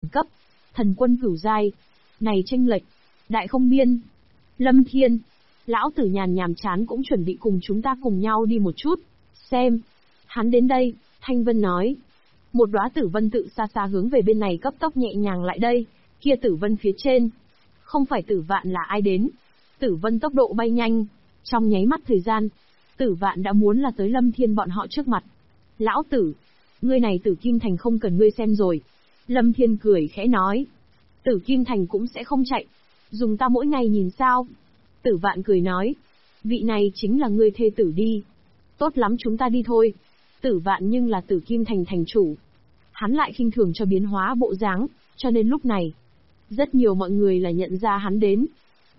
cấp, thần quân cửu giai. Này chênh lệch, đại không biên. Lâm Thiên, lão tử nhàm chán cũng chuẩn bị cùng chúng ta cùng nhau đi một chút. Xem. Hắn đến đây, Thanh Vân nói. Một đóa tử vân tự xa xa hướng về bên này cấp tốc nhẹ nhàng lại đây, kia tử vân phía trên. Không phải Tử Vạn là ai đến. Tử vân tốc độ bay nhanh, trong nháy mắt thời gian, Tử Vạn đã muốn là tới Lâm Thiên bọn họ trước mặt. Lão tử, ngươi này Tử Kim Thành không cần ngươi xem rồi. Lâm Thiên cười khẽ nói. Tử Kim Thành cũng sẽ không chạy, dùng ta mỗi ngày nhìn sao. Tử Vạn cười nói. Vị này chính là ngươi thê tử đi. Tốt lắm chúng ta đi thôi. Tử Vạn nhưng là Tử Kim Thành thành chủ. Hắn lại khinh thường cho biến hóa bộ dáng, cho nên lúc này, rất nhiều mọi người là nhận ra hắn đến.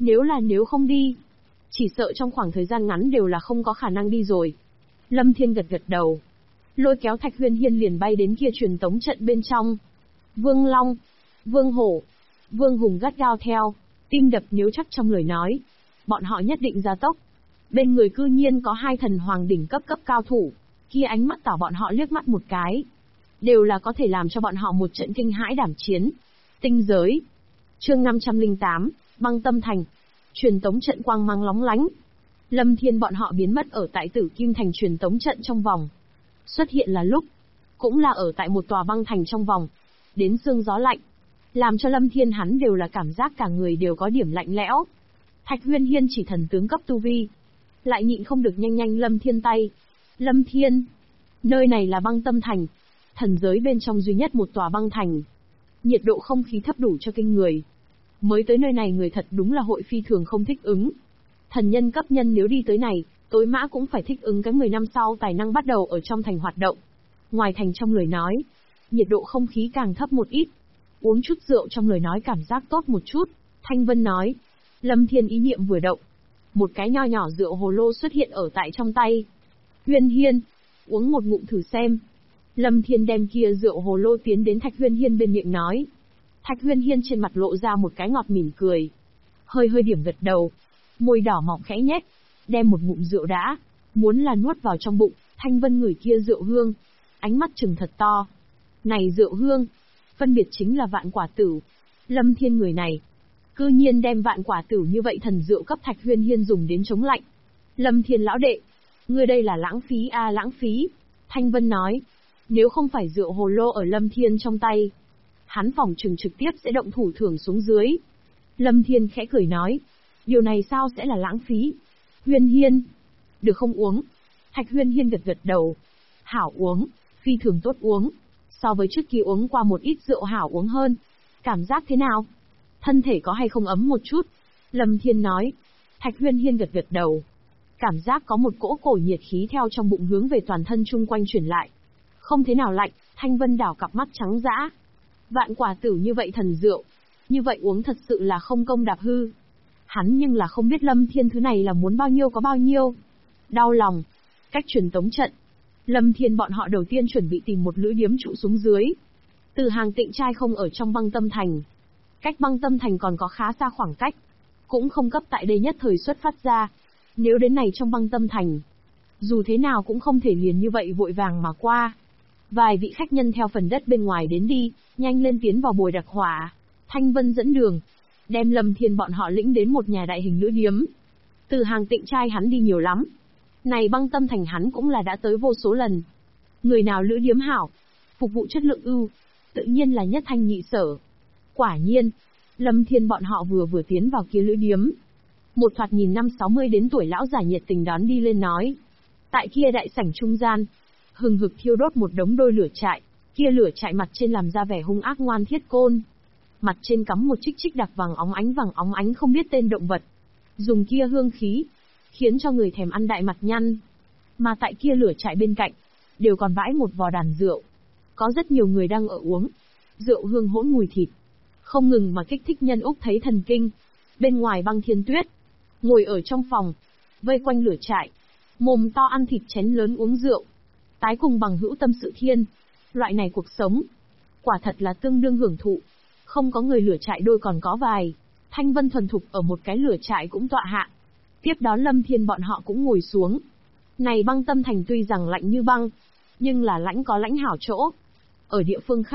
Nếu không đi, chỉ sợ trong khoảng thời gian ngắn đều là không có khả năng đi rồi. Lâm Thiên gật đầu. Lôi kéo Thạch Huyên Hiên liền bay đến kia truyền tống trận bên trong. Vương Long, Vương Hổ, Vương Hùng gắt gao theo, tim đập nếu chắc trong lời nói. Bọn họ nhất định gia tốc. Bên người cư nhiên có hai thần hoàng đỉnh cấp cao thủ, kia ánh mắt tỏ bọn họ liếc mắt một cái. Đều là có thể làm cho bọn họ một trận kinh hãi đảm chiến. Tinh giới. Chương 508, Băng Tâm Thành. Truyền tống trận quang mang lóng lánh. Lâm Thiên bọn họ biến mất ở tại Tử Kim Thành truyền tống trận trong vòng. Xuất hiện là lúc, cũng là ở tại một tòa băng thành trong vòng. Đến sương gió lạnh, làm cho Lâm Thiên hắn đều là cảm giác cả người đều có điểm lạnh lẽo. Thạch Huyên Hiên chỉ thần tướng cấp tu vi, lại nhịn không được nhanh Lâm Thiên tay. Lâm Thiên, nơi này là Băng Tâm Thành, thần giới bên trong duy nhất một tòa băng thành. Nhiệt độ không khí thấp đủ cho kinh người. Mới tới nơi này người thật đúng là hội phi thường không thích ứng. Thần nhân cấp nhân nếu đi tới này, tối mã cũng phải thích ứng cái 10 năm sau tài năng bắt đầu ở trong thành hoạt động. Ngoài thành trong lời nói, nhiệt độ không khí càng thấp một ít. Uống chút rượu trong lời nói cảm giác tốt một chút, Thanh Vân nói. Lâm Thiên ý niệm vừa động, một cái nho nhỏ rượu hồ lô xuất hiện ở tại trong tay. Huyên Hiên, uống một ngụm thử xem. Lâm Thiên đem kia rượu hồ lô tiến đến Thạch Huyên Hiên bên miệng nói. Thạch Huyên Hiên trên mặt lộ ra một cái ngọt mỉm cười. Hơi điểm gật đầu. Môi đỏ mọng khẽ nhếch. Đem một ngụm rượu đã. Muốn là nuốt vào trong bụng. Thanh Vân ngửi kia rượu hương. Ánh mắt trừng thật to. Này rượu hương. Phân biệt chính là Vạn Quả Tử. Lâm Thiên người này. Cư nhiên đem Vạn Quả Tử như vậy thần rượu cấp Thạch Huyên Hiên dùng đến chống lạnh. Lâm Thiên lão đệ. Ngươi đây là lãng phí a lãng phí. Thanh Vân nói. Nếu không phải rượu hồ lô ở Lâm Thiên trong tay, hắn phỏng chừng trực tiếp sẽ động thủ thưởng xuống dưới. Lâm Thiên khẽ cười nói, điều này sao sẽ là lãng phí? Huyên Hiên, được không uống? Thạch Huyên Hiên gật đầu. Hảo uống, phi thường tốt uống. So với trước kia uống qua một ít rượu hảo uống hơn. Cảm giác thế nào? Thân thể có hay không ấm một chút? Lâm Thiên nói. Thạch Huyên Hiên gật đầu. Cảm giác có một cỗ cổ nhiệt khí theo trong bụng hướng về toàn thân chung quanh chuyển lại. Không thế nào lạnh, Thanh Vân đảo cặp mắt trắng dã. Vạn Quả Tử như vậy thần rượu, như vậy uống thật sự là không công đạp hư. Hắn nhưng là không biết Lâm Thiên thứ này là muốn bao nhiêu có bao nhiêu. Đau lòng. Cách truyền tống trận, Lâm Thiên bọn họ đầu tiên chuẩn bị tìm một lữ điếm trụ xuống dưới. Từ Hàng Tịnh trai không ở trong Băng Tâm Thành. Cách Băng Tâm Thành còn có khá xa khoảng cách. Cũng không cấp tại đây nhất thời xuất phát ra. Nếu đến này trong Băng Tâm Thành, dù thế nào cũng không thể liền như vậy vội vàng mà qua. Vài vị khách nhân theo phần đất bên ngoài đến đi, nhanh lên tiến vào bồi đặc hỏa. Thanh Vân dẫn đường, đem Lâm Thiên bọn họ lĩnh đến một nhà đại hình lữ điếm. Từ Hàng Tịnh trai hắn đi nhiều lắm. Này Băng Tâm Thành hắn cũng là đã tới vô số lần. Người nào lữ điếm hảo, phục vụ chất lượng ưu, tự nhiên là nhất thanh nhị sở. Quả nhiên, Lâm Thiên bọn họ vừa tiến vào kia lữ điếm. Một thoạt nhìn 50-60 đến tuổi lão già nhiệt tình đón đi lên nói. Tại kia đại sảnh trung gian, hừng hực thiêu đốt một đống đôi lửa trại, kia lửa trại mặt trên làm ra vẻ hung ác ngoan thiết côn. Mặt trên cắm một trích đặc vàng óng ánh không biết tên động vật. Dùng kia hương khí, khiến cho người thèm ăn đại mặt nhăn. Mà tại kia lửa trại bên cạnh, đều còn bãi một vò đàn rượu. Có rất nhiều người đang ở uống. Rượu hương hỗn mùi thịt. Không ngừng mà kích thích nhân úc thấy thần kinh. Bên ngoài Băng Thiên Tuyết, ngồi ở trong phòng, vây quanh lửa trại, mồm to ăn thịt chén lớn uống rượu. Tái cùng bằng hữu tâm sự thiên. Loại này cuộc sống, quả thật là tương đương hưởng thụ. Không có người lửa trại đôi còn có vài. Thanh Vân thuần thục ở một cái lửa trại cũng tọa hạ. Tiếp đó Lâm Thiên bọn họ cũng ngồi xuống. Này Băng Tâm Thành tuy rằng lạnh như băng, nhưng là lãnh có lãnh hảo chỗ. Ở địa phương khác,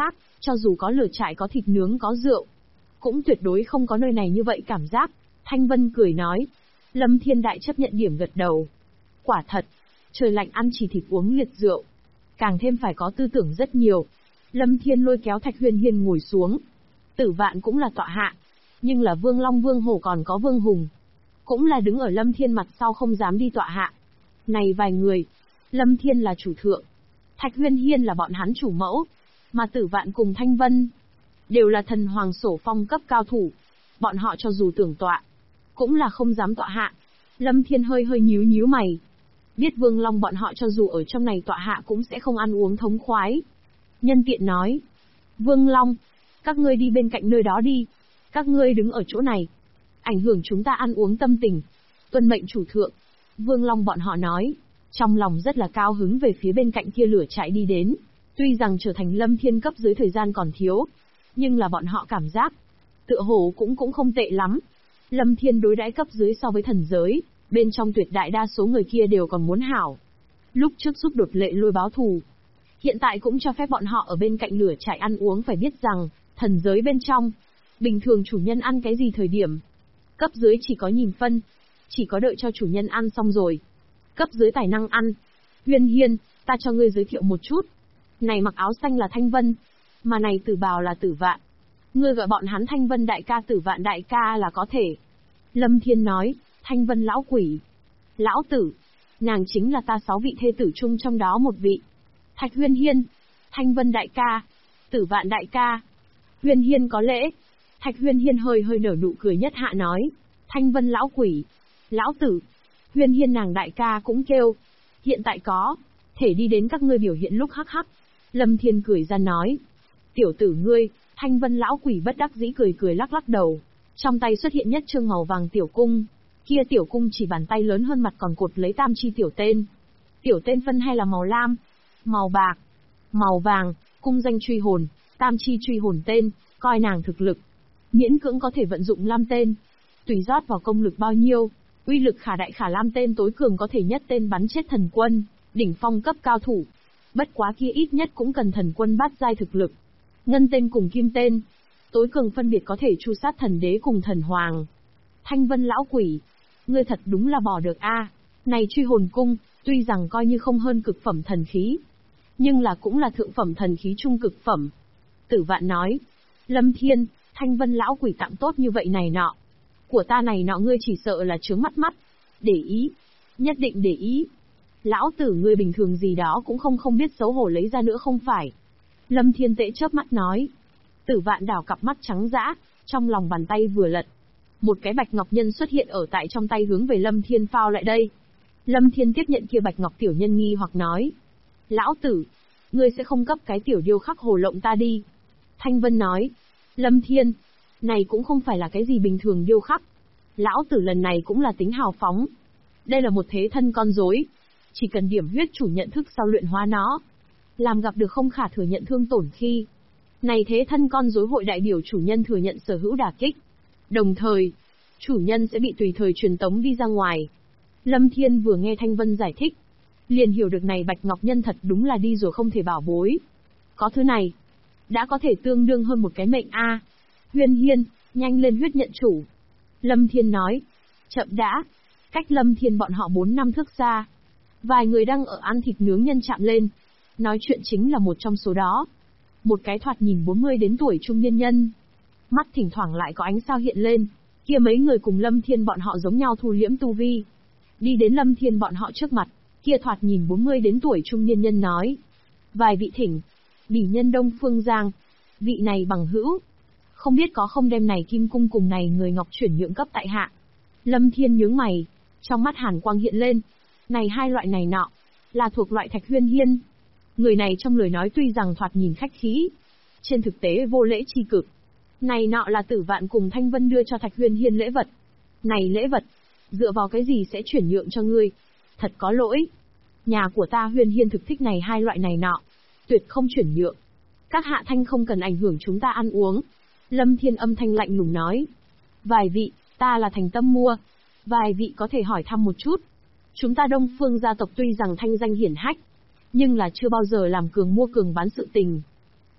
Cho dù có lửa trại có thịt nướng có rượu, cũng tuyệt đối không có nơi này như vậy cảm giác. Thanh Vân cười nói. Lâm Thiên Đại chấp nhận điểm gật đầu. Quả thật, trời lạnh ăn chỉ thịt uống liệt rượu. Càng thêm phải có tư tưởng rất nhiều. Lâm Thiên lôi kéo Thạch Huyên Hiên ngồi xuống. Tử Vạn cũng là tọa hạ. Nhưng là Vương Long Vương Hổ còn có Vương Hùng. Cũng là đứng ở Lâm Thiên mặt sau không dám đi tọa hạ. Này vài người, Lâm Thiên là chủ thượng. Thạch Huyên Hiên là bọn hắn chủ mẫu. Mà Tử Vạn cùng Thanh Vân đều là thần hoàng sổ phong cấp cao thủ. Bọn họ cho dù tưởng tọa, cũng là không dám tọa hạ. Lâm Thiên hơi nhíu nhíu mày. Biết Vương Long bọn họ cho dù ở trong này tọa hạ cũng sẽ không ăn uống thống khoái. Nhân tiện nói. Vương Long, các ngươi đi bên cạnh nơi đó đi. Các ngươi đứng ở chỗ này, ảnh hưởng chúng ta ăn uống tâm tình. Tuân mệnh chủ thượng. Vương Long bọn họ nói. Trong lòng rất là cao hứng về phía bên cạnh kia lửa chạy đi đến. Tuy rằng trở thành Lâm Thiên cấp dưới thời gian còn thiếu, nhưng là bọn họ cảm giác tựa hồ cũng không tệ lắm. Lâm Thiên đối đãi cấp dưới so với thần giới, bên trong tuyệt đại đa số người kia đều còn muốn hảo. Lúc trước giúp đột lệ lôi báo thù, hiện tại cũng cho phép bọn họ ở bên cạnh lửa trại ăn uống. Phải biết rằng, thần giới bên trong, bình thường chủ nhân ăn cái gì thời điểm, cấp dưới chỉ có nhìn phân, chỉ có đợi cho chủ nhân ăn xong rồi, cấp dưới tài năng ăn. Huyên Hiên, ta cho ngươi giới thiệu một chút. Này mặc áo xanh là Thanh Vân, mà này tử bào là Tử Vạn. Ngươi gọi bọn hắn Thanh Vân đại ca Tử Vạn đại ca là có thể. Lâm Thiên nói. Thanh Vân lão quỷ. Lão tử, nàng chính là ta 6 vị thê tử chung trong đó một vị. Thạch Huyên Hiên. Thanh Vân đại ca. Tử Vạn đại ca. Huyên Hiên có lễ. Thạch Huyên Hiên hơi nở nụ cười nhất hạ nói. Thanh Vân lão quỷ. Lão tử. Huyên Hiên nàng đại ca cũng kêu. Hiện tại có thể đi đến các ngươi biểu hiện lúc hắc hắc. Lâm Thiên cười ra nói. Tiểu tử ngươi. Thanh Vân lão quỷ bất đắc dĩ cười lắc đầu. Trong tay xuất hiện nhất trương màu vàng tiểu cung. Kia tiểu cung chỉ bàn tay lớn hơn mặt còn cột lấy tam chi tiểu tên. Tiểu tên phân hay là màu lam, màu bạc, màu vàng, cung danh truy hồn, tam chi truy hồn tên, coi nàng thực lực. Miễn cưỡng có thể vận dụng lam tên. Tùy rót vào công lực bao nhiêu, uy lực khả đại khả lam tên tối cường có thể nhất tên bắn chết thần quân, đỉnh phong cấp cao thủ. Bất quá kia ít nhất cũng cần thần quân bát giai thực lực. Ngân tên cùng kim tên, tối cường phân biệt có thể chu sát thần đế cùng thần hoàng. Thanh Vân lão quỷ, ngươi thật đúng là bỏ được a. Này truy hồn cung, tuy rằng coi như không hơn cực phẩm thần khí, nhưng là cũng là thượng phẩm thần khí trung cực phẩm. Tử Vạn nói. Lâm Thiên, Thanh Vân lão quỷ tặng tốt như vậy này nọ. Của ta này nọ ngươi chỉ sợ là chướng mắt. Để ý. Nhất định để ý. Lão tử ngươi bình thường gì đó cũng không biết xấu hổ lấy ra nữa không phải. Lâm Thiên tễ chớp mắt nói. Tử Vạn đảo cặp mắt trắng dã, trong lòng bàn tay vừa lật. Một cái bạch ngọc nhân xuất hiện ở tại trong tay hướng về Lâm Thiên phao lại đây. Lâm Thiên tiếp nhận kia bạch ngọc tiểu nhân nghi hoặc nói. Lão tử, ngươi sẽ không cấp cái tiểu điêu khắc hồ lộng ta đi. Thanh Vân nói. Lâm Thiên, này cũng không phải là cái gì bình thường điêu khắc. Lão tử lần này cũng là tính hào phóng. Đây là một thế thân con rối. Chỉ cần điểm huyết chủ nhận thức sau luyện hóa nó, làm gặp được không khả thừa nhận thương tổn khi này thế thân con rối hội đại biểu chủ nhân thừa nhận sở hữu đả kích. Đồng thời, chủ nhân sẽ bị tùy thời truyền tống đi ra ngoài. Lâm Thiên vừa nghe Thanh Vân giải thích, liền hiểu được này bạch ngọc nhân thật đúng là đi rồi không thể bảo bối. Có thứ này, đã có thể tương đương hơn một cái mệnh a. Huyên Hiên, nhanh lên huyết nhận chủ. Lâm Thiên nói. Chậm đã. Cách Lâm Thiên bọn họ 4 năm thước xa, vài người đang ở ăn thịt nướng nhân chạm lên. Nói chuyện chính là một trong số đó. Một cái thoạt nhìn 40 đến tuổi trung niên nhân. Mắt thỉnh thoảng lại có ánh sao hiện lên. Kia mấy người cùng Lâm Thiên bọn họ giống nhau thu liễm tu vi. Đi đến Lâm Thiên bọn họ trước mặt, kia thoạt nhìn 40 đến tuổi trung niên nhân nói. Vài vị thỉnh. Bỉ nhân Đông Phương Giang. Vị này bằng hữu. Không biết có không đem này kim cung cùng này người ngọc chuyển nhượng cấp tại hạ. Lâm Thiên nhướng mày. Trong mắt hàn quang hiện lên. Này hai loại này nọ, là thuộc loại Thạch Huyên Hiên. Người này trong lời nói tuy rằng thoạt nhìn khách khí, trên thực tế vô lễ chi cực. Này nọ là Tử Vạn cùng Thanh Vân đưa cho Thạch Huyên Hiên lễ vật. Này lễ vật, dựa vào cái gì sẽ chuyển nhượng cho ngươi? Thật có lỗi. Nhà của ta Huyên Hiên thực thích này hai loại này nọ, tuyệt không chuyển nhượng. Các hạ thanh không cần ảnh hưởng chúng ta ăn uống. Lâm Thiên âm thanh lạnh lùng nói. Vài vị, ta là thành tâm mua. Vài vị có thể hỏi thăm một chút. Chúng ta Đông Phương gia tộc tuy rằng thanh danh hiển hách, nhưng là chưa bao giờ làm cường mua cường bán sự tình.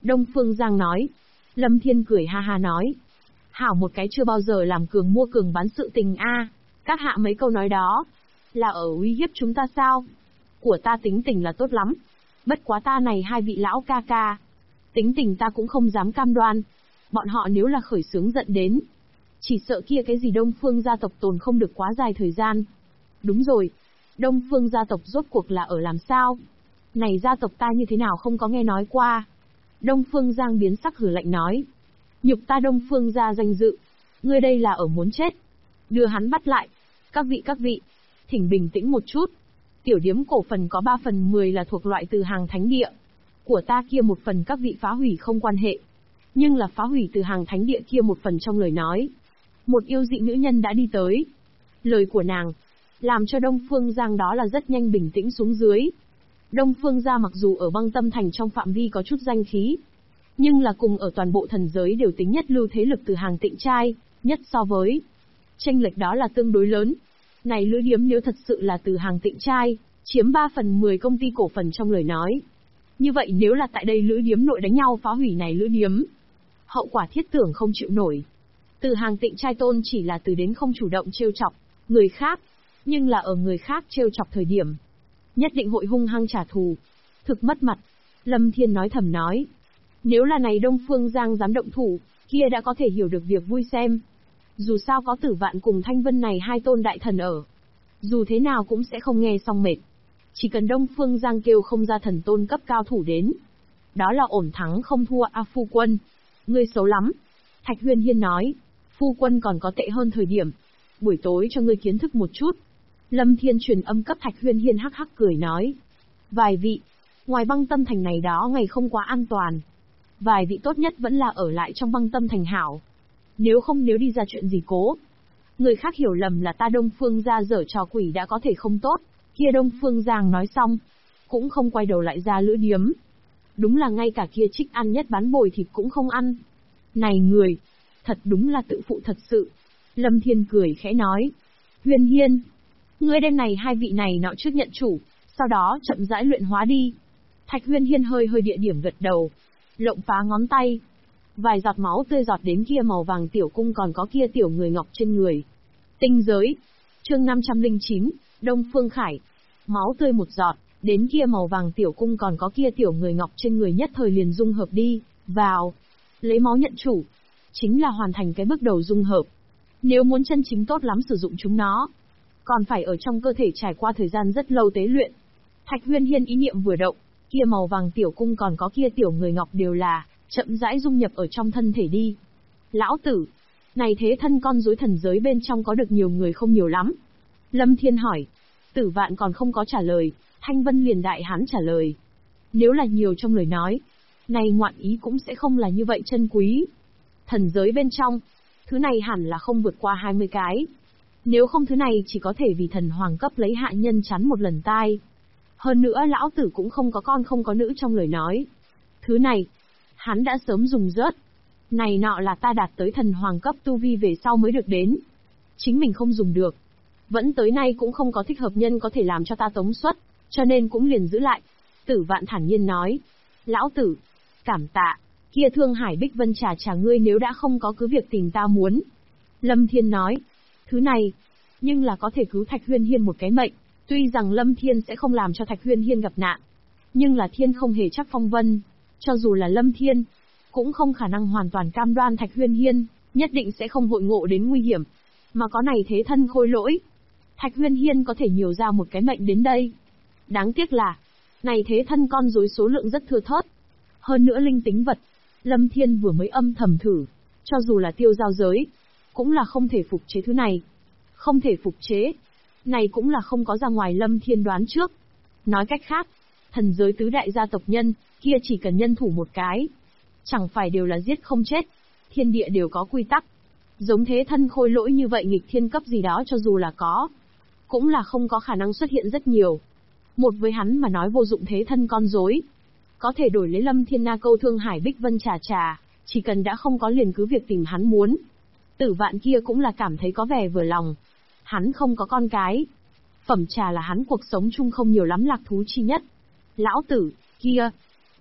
Đông Phương Giang nói. Lâm Thiên cười ha ha nói. Hảo một cái chưa bao giờ làm cường mua cường bán sự tình a. Các hạ mấy câu nói đó, là ở uy hiếp chúng ta sao? Của ta tính tình là tốt lắm. Bất quá ta này hai vị lão ca ca. Tính tình ta cũng không dám cam đoan. Bọn họ nếu là khởi xướng giận đến, chỉ sợ kia cái gì Đông Phương gia tộc tồn không được quá dài thời gian. Đúng rồi, Đông Phương gia tộc rốt cuộc là ở làm sao? Này gia tộc ta như thế nào không có nghe nói qua? Đông Phương Giang biến sắc hử lạnh nói. Nhục ta Đông Phương gia danh dự. Ngươi đây là ở muốn chết. Đưa hắn bắt lại. Các vị, thỉnh bình tĩnh một chút. Tiểu điếm cổ phần có 3/10 là thuộc loại từ hàng thánh địa. Của ta kia một phần các vị phá hủy không quan hệ. Nhưng là phá hủy từ hàng thánh địa kia một phần trong lời nói. Một yêu dị nữ nhân đã đi tới. Lời của nàng, làm cho Đông Phương Giang đó là rất nhanh bình tĩnh xuống dưới. Đông Phương gia mặc dù ở Băng Tâm Thành trong phạm vi có chút danh khí, nhưng là cùng ở toàn bộ thần giới đều tính nhất lưu thế lực từ hàng Tịnh trai, nhất so với. Chênh lệch đó là tương đối lớn. Này lữ điếm nếu thật sự là từ hàng Tịnh trai, chiếm 3/10 công ty cổ phần trong lời nói. Như vậy nếu là tại đây lữ điếm nội đánh nhau phá hủy này lữ điếm, hậu quả thiết tưởng không chịu nổi. Từ hàng Tịnh trai tôn chỉ là từ đến không chủ động trêu chọc người khác, nhưng là ở người khác trêu chọc thời điểm, nhất định hội hung hăng trả thù. Thực mất mặt. Lâm Thiên nói thầm nói. Nếu là này Đông Phương Giang dám động thủ, kia đã có thể hiểu được việc vui xem. Dù sao có Tử Vạn cùng Thanh Vân này hai tôn đại thần ở. Dù thế nào cũng sẽ không nghe xong mệt. Chỉ cần Đông Phương Giang kêu không ra thần tôn cấp cao thủ đến. Đó là ổn thắng không thua a phu quân. Ngươi xấu lắm. Thạch Huyên Hiên nói. Phu quân còn có tệ hơn thời điểm. Buổi tối cho ngươi kiến thức một chút. Lâm Thiên truyền âm cấp Thạch Huyên Hiên hắc hắc cười nói. Vài vị, ngoài Băng Tâm Thành này đó ngày không quá an toàn. Vài vị tốt nhất vẫn là ở lại trong Băng Tâm Thành hảo. Nếu đi ra chuyện gì cố, người khác hiểu lầm là ta Đông Phương gia giở trò quỷ đã có thể không tốt. Kia Đông Phương Giang nói xong, cũng không quay đầu lại ra lữ điếm. Đúng là ngay cả kia Trích ăn nhất bán bồi thịt cũng không ăn. Này người, thật đúng là tự phụ thật sự. Lâm Thiên cười khẽ nói. Huyên Hiên, ngươi đêm này hai vị này nọ trước nhận chủ, sau đó chậm rãi luyện hóa đi. Thạch Huyên Hiên hơi địa điểm gật đầu, lộng phá ngón tay. Vài giọt máu tươi giọt đến kia màu vàng tiểu cung còn có kia tiểu người ngọc trên người. Tinh giới. Chương 509, Đông Phương Khải. Máu tươi một giọt, đến kia màu vàng tiểu cung còn có kia tiểu người ngọc trên người nhất thời liền dung hợp đi, vào. Lấy máu nhận chủ. Chính là hoàn thành cái bước đầu dung hợp. Nếu muốn chân chính tốt lắm sử dụng chúng nó, còn phải ở trong cơ thể trải qua thời gian rất lâu tế luyện. Thạch Huyên Hiên ý niệm vừa động, kia màu vàng tiểu cung còn có kia tiểu người ngọc đều là chậm rãi dung nhập ở trong thân thể đi. Lão tử, này thế thân con rối thần giới bên trong có được nhiều người không nhiều lắm. Lâm Thiên hỏi. Tử Vạn còn không có trả lời, Thanh Vân liền đại hắn trả lời. Nếu là nhiều trong lời nói, này ngoạn ý cũng sẽ không là như vậy chân quý. Thần giới bên trong, thứ này hẳn là không vượt qua 20 cái. Nếu không thứ này chỉ có thể vì thần hoàng cấp lấy hạ nhân chắn một lần tai. Hơn nữa lão tử cũng không có con không có nữ trong lời nói. Thứ này, hắn đã sớm dùng rớt. Này nọ là ta đạt tới thần hoàng cấp tu vi về sau mới được đến. Chính mình không dùng được. Vẫn tới nay cũng không có thích hợp nhân có thể làm cho ta tống xuất, cho nên cũng liền giữ lại. Tử Vạn thản nhiên nói. Lão tử, cảm tạ, kia Thương Hải Bích Vân trả ngươi nếu đã không có cứ việc tìm ta muốn. Lâm Thiên nói. Thứ này, nhưng là có thể cứu Thạch Huyên Hiên một cái mệnh. Tuy rằng Lâm Thiên sẽ không làm cho Thạch Huyên Hiên gặp nạn, nhưng là Thiên không hề chắc phong vân. Cho dù là Lâm Thiên, cũng không khả năng hoàn toàn cam đoan Thạch Huyên Hiên nhất định sẽ không hội ngộ đến nguy hiểm. Mà có này thế thân khôi lỗi, Thạch Huyên Hiên có thể nhiều ra một cái mệnh đến đây. Đáng tiếc là, này thế thân con rối số lượng rất thưa thớt. Hơn nữa linh tính vật, Lâm Thiên vừa mới âm thầm thử, cho dù là tiêu giao giới, cũng là không thể phục chế thứ này. Không thể phục chế, này cũng là không có ra ngoài Lâm Thiên đoán trước. Nói cách khác, thần giới tứ đại gia tộc nhân, kia chỉ cần nhân thủ một cái. Chẳng phải đều là giết không chết, thiên địa đều có quy tắc. Giống thế thân khôi lỗi như vậy nghịch thiên cấp gì đó cho dù là có, cũng là không có khả năng xuất hiện rất nhiều. Một với hắn mà nói vô dụng thế thân con rối, có thể đổi lấy Lâm Thiên Na câu Thương Hải Bích Vân trà, chỉ cần đã không có liền cứ việc tìm hắn muốn. Tử Vạn kia cũng là cảm thấy có vẻ vừa lòng. Hắn không có con cái. Phẩm trà là hắn cuộc sống chung không nhiều lắm lạc thú chi nhất. Lão tử, kia,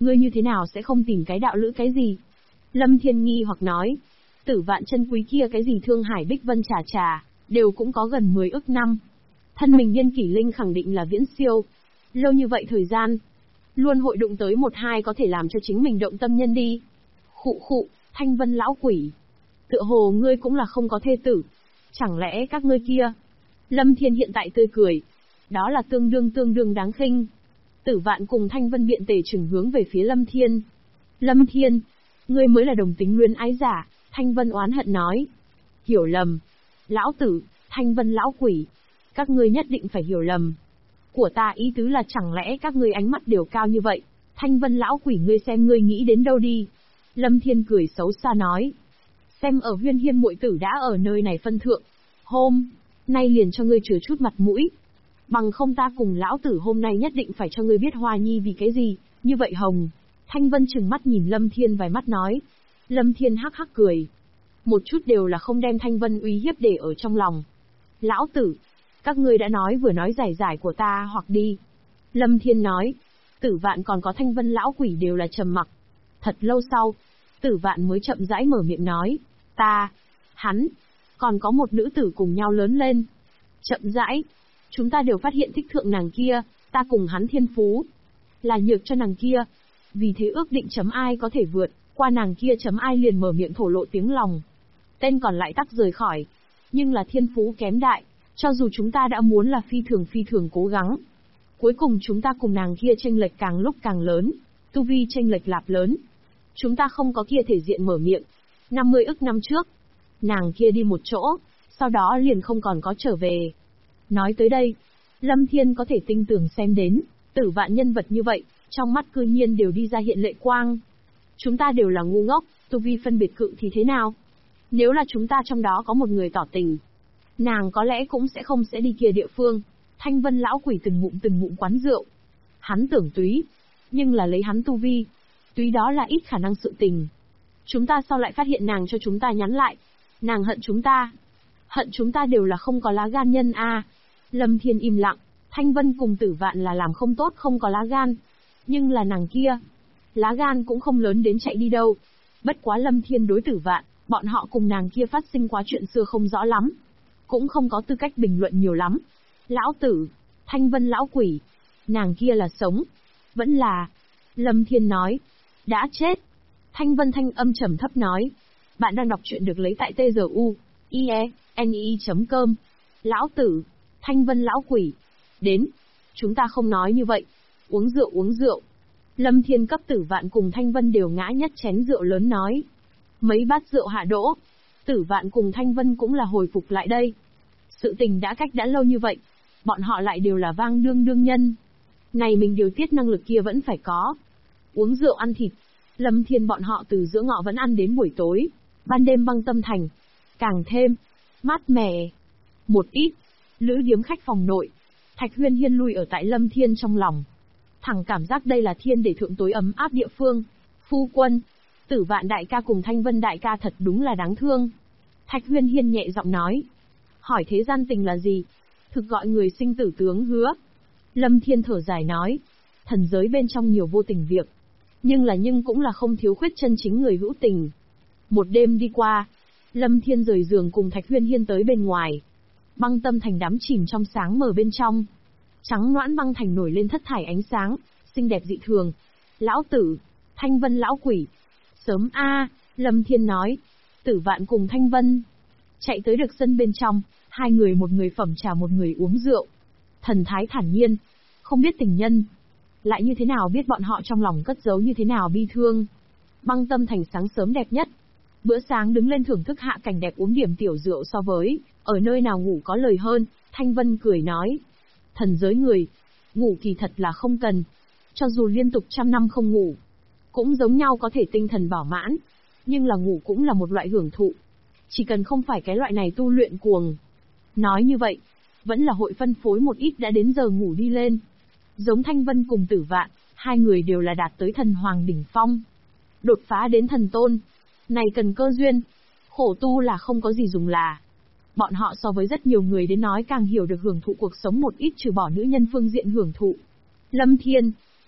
ngươi như thế nào sẽ không tìm cái đạo lữ cái gì? Lâm Thiên nghi hoặc nói, Tử Vạn chân quý kia cái gì Thương Hải Bích Vân trà trà, đều cũng có gần 10 ức năm. Thân mình Niên Kỷ Linh khẳng định là viễn siêu. Lâu như vậy thời gian, luôn hội đụng tới một hai có thể làm cho chính mình động tâm nhân đi. Khụ khụ, Thanh Vân lão quỷ. Tựa hồ ngươi cũng là không có thê tử. Chẳng lẽ các ngươi kia? Lâm Thiên hiện tại tươi cười. Đó là tương đương đáng khinh. Tử Vạn cùng Thanh Vân biện tề trừng hướng về phía Lâm Thiên. Lâm Thiên, ngươi mới là đồng tính luyến ái giả, Thanh Vân oán hận nói. Hiểu lầm. Lão tử, Thanh Vân lão quỷ. Các ngươi nhất định phải hiểu lầm. Của ta ý tứ là chẳng lẽ các ngươi ánh mắt đều cao như vậy. Thanh Vân lão quỷ ngươi xem ngươi nghĩ đến đâu đi. Lâm Thiên cười xấu xa nói. Xem ở Huyên Hiên muội tử đã ở nơi này phân thượng. Hôm nay liền cho ngươi chừa chút mặt mũi. Bằng không ta cùng lão tử hôm nay nhất định phải cho ngươi biết Hoa Nhi vì cái gì, như vậy hồng. Thanh Vân trừng mắt nhìn Lâm Thiên vài mắt nói. Lâm Thiên hắc hắc cười. Một chút đều là không đem Thanh Vân uy hiếp để ở trong lòng. Lão tử, các ngươi đã nói vừa nói giải của ta hoặc đi. Lâm Thiên nói. Tử Vạn còn có Thanh Vân lão quỷ đều là trầm mặc. Thật lâu sau, Tử Vạn mới chậm rãi mở miệng nói. Hắn, còn có một nữ tử cùng nhau lớn lên. Chậm rãi, chúng ta đều phát hiện thích thượng nàng kia, ta cùng hắn thiên phú. Là nhược cho nàng kia. Vì thế ước định chấm ai có thể vượt, qua nàng kia chấm ai liền mở miệng thổ lộ tiếng lòng. Tên còn lại tắc rời khỏi. Nhưng là thiên phú kém đại, cho dù chúng ta đã muốn là phi thường cố gắng. Cuối cùng chúng ta cùng nàng kia chênh lệch càng lúc càng lớn, tu vi chênh lệch lạp lớn. Chúng ta không có kia thể diện mở miệng. 50 ức năm trước, nàng kia đi một chỗ, sau đó liền không còn có trở về. Nói tới đây, Lâm Thiên có thể tinh tưởng xem đến, Tử Vạn nhân vật như vậy, trong mắt cư nhiên đều đi ra hiện lệ quang. Chúng ta đều là ngu ngốc, tu vi phân biệt cự thì thế nào? Nếu là chúng ta trong đó có một người tỏ tình, nàng có lẽ cũng sẽ đi kia địa phương. Thanh Vân lão quỷ từng ngụm quán rượu. Hắn tưởng túy, nhưng là lấy hắn tu vi, túy đó là ít khả năng sự tình. Chúng ta sau lại phát hiện nàng cho chúng ta nhắn lại. Nàng hận chúng ta đều là không có lá gan nhân a. Lâm Thiên im lặng, Thanh Vân cùng Tử Vạn là làm không tốt không có lá gan. Nhưng là nàng kia, lá gan cũng không lớn đến chạy đi đâu. Bất quá Lâm Thiên đối Tử Vạn, bọn họ cùng nàng kia phát sinh quá chuyện xưa không rõ lắm. Cũng không có tư cách bình luận nhiều lắm. Lão tử, Thanh Vân lão quỷ, nàng kia là sống, vẫn là... Lâm Thiên nói, đã chết. Thanh Vân thanh âm trầm thấp nói, bạn đang đọc truyện được lấy tại tzu.ie.ni.com. Lão tử, Thanh Vân lão quỷ, đến, chúng ta không nói như vậy, uống rượu. Lâm Thiên cấp Tử Vạn cùng Thanh Vân đều ngã nhất chén rượu lớn nói. Mấy bát rượu hạ đỗ, Tử Vạn cùng Thanh Vân cũng là hồi phục lại đây. Sự tình đã cách đã lâu như vậy, bọn họ lại đều là vang đương nhân. Này mình điều tiết năng lực kia vẫn phải có. Uống rượu ăn thịt, Lâm Thiên bọn họ từ giữa ngọ vẫn ăn đến buổi tối, ban đêm Băng Tâm Thành. Càng thêm, mát mẻ. Một ít, lữ điếm khách phòng nội, Thạch Huyên Hiên lui ở tại Lâm Thiên trong lòng. Thẳng cảm giác đây là thiên để thượng tối ấm áp địa phương. Phu quân, Tử Vạn đại ca cùng Thanh Vân đại ca thật đúng là đáng thương. Thạch Huyên Hiên nhẹ giọng nói. Hỏi thế gian tình là gì? Thực gọi người sinh tử tướng hứa. Lâm Thiên thở dài nói. Thần giới bên trong nhiều vô tình việc. Nhưng cũng là không thiếu khuyết chân chính người hữu tình. Một đêm đi qua, Lâm Thiên rời giường cùng Thạch Huyên Hiên tới bên ngoài. Băng Tâm Thành đắm chìm trong sáng mờ bên trong. Trắng noãn băng thành nổi lên thất thải ánh sáng, xinh đẹp dị thường. Lão tử, Thanh Vân lão quỷ. Sớm a, Lâm Thiên nói. Tử Vạn cùng Thanh Vân chạy tới được sân bên trong, hai người một người phẩm trà một người uống rượu. Thần thái thản nhiên, không biết tình nhân. Lại như thế nào biết bọn họ trong lòng cất giấu như thế nào bi thương. Băng Tâm Thành sáng sớm đẹp nhất. Bữa sáng đứng lên thưởng thức hạ cảnh đẹp uống điểm tiểu rượu so với, ở nơi nào ngủ có lời hơn, Thanh Vân cười nói. Thần giới người, ngủ kỳ thật là không cần. Cho dù liên tục 100 năm không ngủ, cũng giống nhau có thể tinh thần bảo mãn. Nhưng là ngủ cũng là một loại hưởng thụ. Chỉ cần không phải cái loại này tu luyện cuồng. Nói như vậy, vẫn là hội phân phối một ít đã đến giờ ngủ đi lên. Giống Thanh Vân cùng Tử Vạn, hai người đều là đạt tới thần hoàng đỉnh phong. Đột phá đến thần tôn. Này cần cơ duyên. Khổ tu là không có gì dùng là. Bọn họ so với rất nhiều người đến nói càng hiểu được hưởng thụ cuộc sống một ít trừ bỏ nữ nhân phương diện hưởng thụ. Lâm Thiên,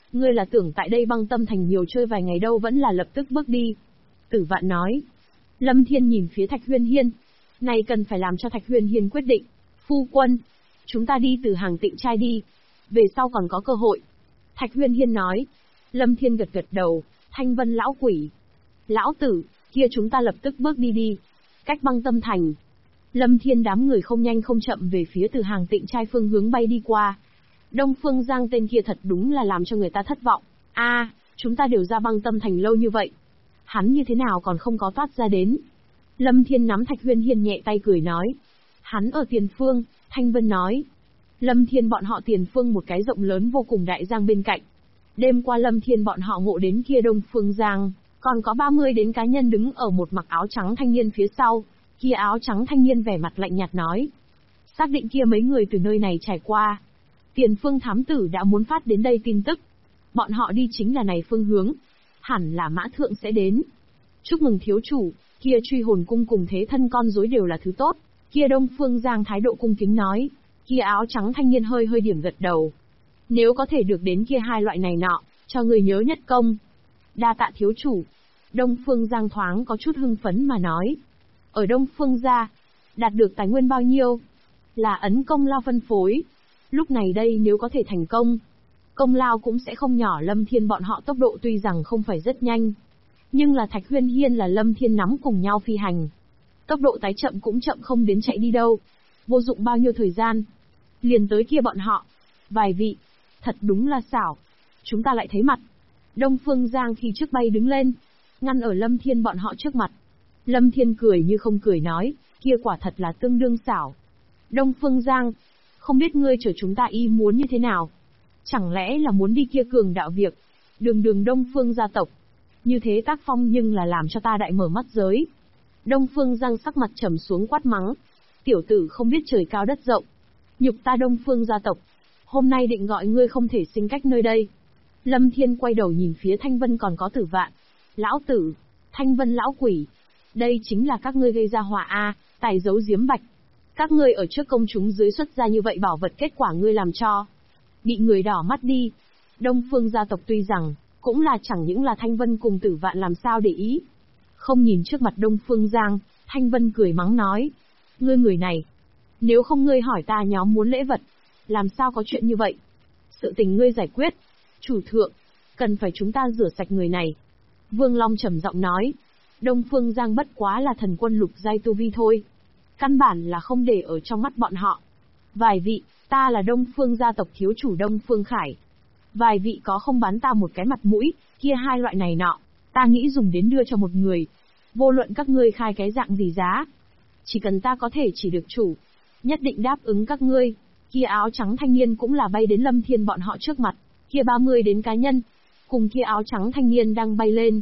Ngươi là tưởng tại đây Băng Tâm Thành nhiều chơi vài ngày đâu, vẫn là lập tức bước đi. Tử Vạn nói. Lâm Thiên nhìn phía Thạch Huyên Hiên. Này cần phải làm cho Thạch Huyên Hiên quyết định. Phu quân, chúng ta đi từ hàng Tịnh Trai đi. Về sau còn có cơ hội. Thạch Huyên Hiên nói. Lâm Thiên gật gật đầu. Thanh Vân lão quỷ. Lão tử, kia chúng ta lập tức bước đi đi. Cách Băng Tâm Thành. Lâm Thiên đám người không nhanh không chậm về phía từ hàng Tịnh Trai phương hướng bay đi qua. Đông Phương Giang tên kia thật đúng là làm cho người ta thất vọng. Chúng ta đều ra Băng Tâm Thành lâu như vậy. Hắn như thế nào còn không có thoát ra đến. Lâm Thiên nắm Thạch Huyên Hiên nhẹ tay cười nói. Hắn ở tiền phương, Thanh Vân nói. Lâm Thiên bọn họ tiền phương một cái rộng lớn vô cùng đại giang bên cạnh. Đêm qua Lâm Thiên bọn họ ngộ đến kia Đông Phương Giang, còn có 30 đến cá nhân đứng ở một mặc áo trắng thanh niên phía sau. Kia áo trắng thanh niên vẻ mặt lạnh nhạt nói. Xác định kia mấy người từ nơi này trải qua. Tiền phương thám tử đã muốn phát đến đây tin tức. Bọn họ đi chính là này phương hướng. Hẳn là Mã Thượng sẽ đến. Chúc mừng thiếu chủ, kia truy hồn cung cùng thế thân con rối đều là thứ tốt. Kia Đông Phương Giang thái độ cung kính nói. Kia áo trắng thanh niên hơi hơi điểm gật đầu. Nếu có thể được đến kia hai loại này nọ, cho người nhớ nhất công. Đa tạ thiếu chủ. Đông Phương Giang thoáng có chút hưng phấn mà nói. Ở Đông Phương gia, đạt được tài nguyên bao nhiêu? Là ấn công lao phân phối. Lúc này đây nếu có thể thành công, công lao cũng sẽ không nhỏ. Lâm Thiên bọn họ tốc độ tuy rằng không phải rất nhanh, nhưng là Thạch Huyên Hiên là Lâm Thiên nắm cùng nhau phi hành. Tốc độ tái chậm cũng chậm không đến chạy đi đâu. Vô dụng bao nhiêu thời gian. Liền tới kia bọn họ. Vài vị. Thật đúng là xảo. Chúng ta lại thấy mặt. Đông Phương Giang khi trước bay đứng lên, ngăn ở Lâm Thiên bọn họ trước mặt. Lâm Thiên cười như không cười nói, kia quả thật là tương đương xảo. Đông Phương Giang, không biết ngươi chở chúng ta ý muốn như thế nào? Chẳng lẽ là muốn đi kia cường đạo việc? Đường Đông Phương gia tộc. Như thế tác phong nhưng là làm cho ta đại mở mắt giới. Đông Phương Giang sắc mặt trầm xuống quát mắng. Tiểu tử không biết trời cao đất rộng. Nhục ta Đông Phương gia tộc. Hôm nay định gọi ngươi không thể sinh cách nơi đây. Lâm Thiên quay đầu nhìn phía Thanh Vân còn có Tử Vạn. Lão tử, Thanh Vân lão quỷ. Đây chính là các ngươi gây ra họa tài giấu giếm bạch. Các ngươi ở trước công chúng dưới xuất ra như vậy bảo vật, kết quả ngươi làm cho bị người đỏ mắt đi. Đông Phương gia tộc tuy rằng cũng là chẳng những là Thanh Vân cùng Tử Vạn làm sao để ý. Không nhìn trước mặt Đông Phương Giang, Thanh Vân cười mắng nói. Ngươi người này, nếu không ngươi hỏi ta nhóm muốn lễ vật, làm sao có chuyện như vậy? Sự tình ngươi giải quyết. Chủ thượng, cần phải chúng ta rửa sạch người này. Vương Long trầm giọng nói. Đông Phương Giang bất quá là thần quân lục giai tu vi thôi. Căn bản là không để ở trong mắt bọn họ. Vài vị, ta là Đông Phương gia tộc thiếu chủ Đông Phương Khải. Vài vị có không bán ta một cái mặt mũi, kia hai loại này nọ, ta nghĩ dùng đến đưa cho một người. Vô luận các ngươi khai cái dạng gì giá. Chỉ cần ta có thể chỉ được chủ, nhất định đáp ứng các ngươi. Kia áo trắng thanh niên cũng là bay đến Lâm Thiên bọn họ trước mặt. Kia 30 đến cá nhân, cùng kia áo trắng thanh niên đang bay lên.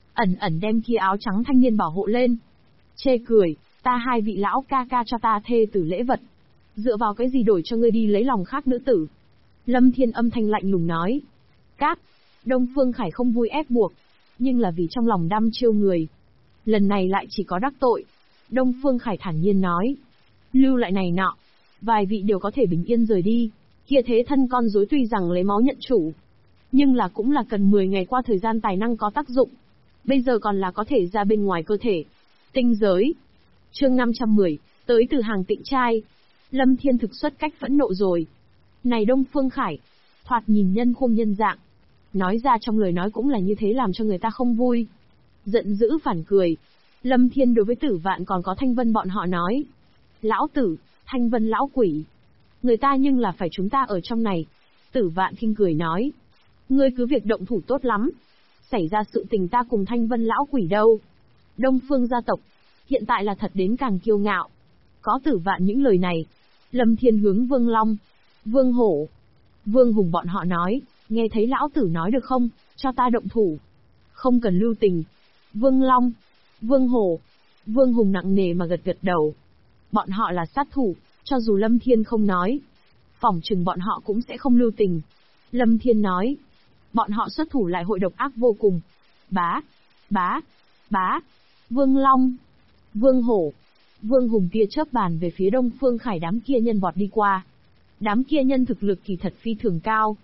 Ẩn đem kia áo trắng thanh niên bảo hộ lên. Chê cười, ta hai vị lão ca ca cho ta thê tử lễ vật. Dựa vào cái gì đổi cho ngươi đi lấy lòng khác nữ tử? Lâm Thiên âm thanh lạnh lùng nói. Các, Đông Phương Khải không vui ép buộc, nhưng là vì trong lòng đăm chiêu người. Lần này lại chỉ có đắc tội. Đông Phương Khải thản nhiên nói. Lưu lại này nọ, vài vị đều có thể bình yên rời đi. Kia thế thân con rối tuy rằng lấy máu nhận chủ, nhưng là cũng là cần 10 ngày qua thời gian tài năng có tác dụng. Bây giờ còn là có thể ra bên ngoài cơ thể. Tinh giới. Chương 510, tới từ hàng Tịnh Trai. Lâm Thiên thực xuất cách phẫn nộ rồi. Này Đông Phương Khải, thoạt nhìn nhân khôn nhân dạng. Nói ra trong lời nói cũng là như thế làm cho người ta không vui. Giận dữ phản cười. Lâm Thiên đối với Tử Vạn còn có Thanh Vân bọn họ nói. Lão tử, Thanh Vân lão quỷ. Người ta nhưng là phải chúng ta ở trong này. Tử Vạn khinh cười nói. Ngươi cứ việc động thủ tốt lắm. Xảy ra sự tình ta cùng Thanh Vân lão quỷ đâu. Đông Phương gia tộc, hiện tại là thật đến càng kiêu ngạo. Có Tử Vạn những lời này, Lâm Thiên hướng Vương Long, Vương Hổ, Vương Hùng bọn họ nói, nghe thấy lão tử nói được không, cho ta động thủ. Không cần lưu tình. Vương Long, Vương Hổ, Vương Hùng nặng nề mà gật gật đầu. Bọn họ là sát thủ, cho dù Lâm Thiên không nói, phỏng chừng bọn họ cũng sẽ không lưu tình. Lâm Thiên nói, bọn họ xuất thủ lại hội độc ác vô cùng. Bá, bá, bá. Vương Long, Vương Hổ, Vương Hùng tia chớp bàn về phía Đông Phương Khải, đám kia nhân vọt đi qua. Đám kia nhân thực lực kỳ thật phi thường cao.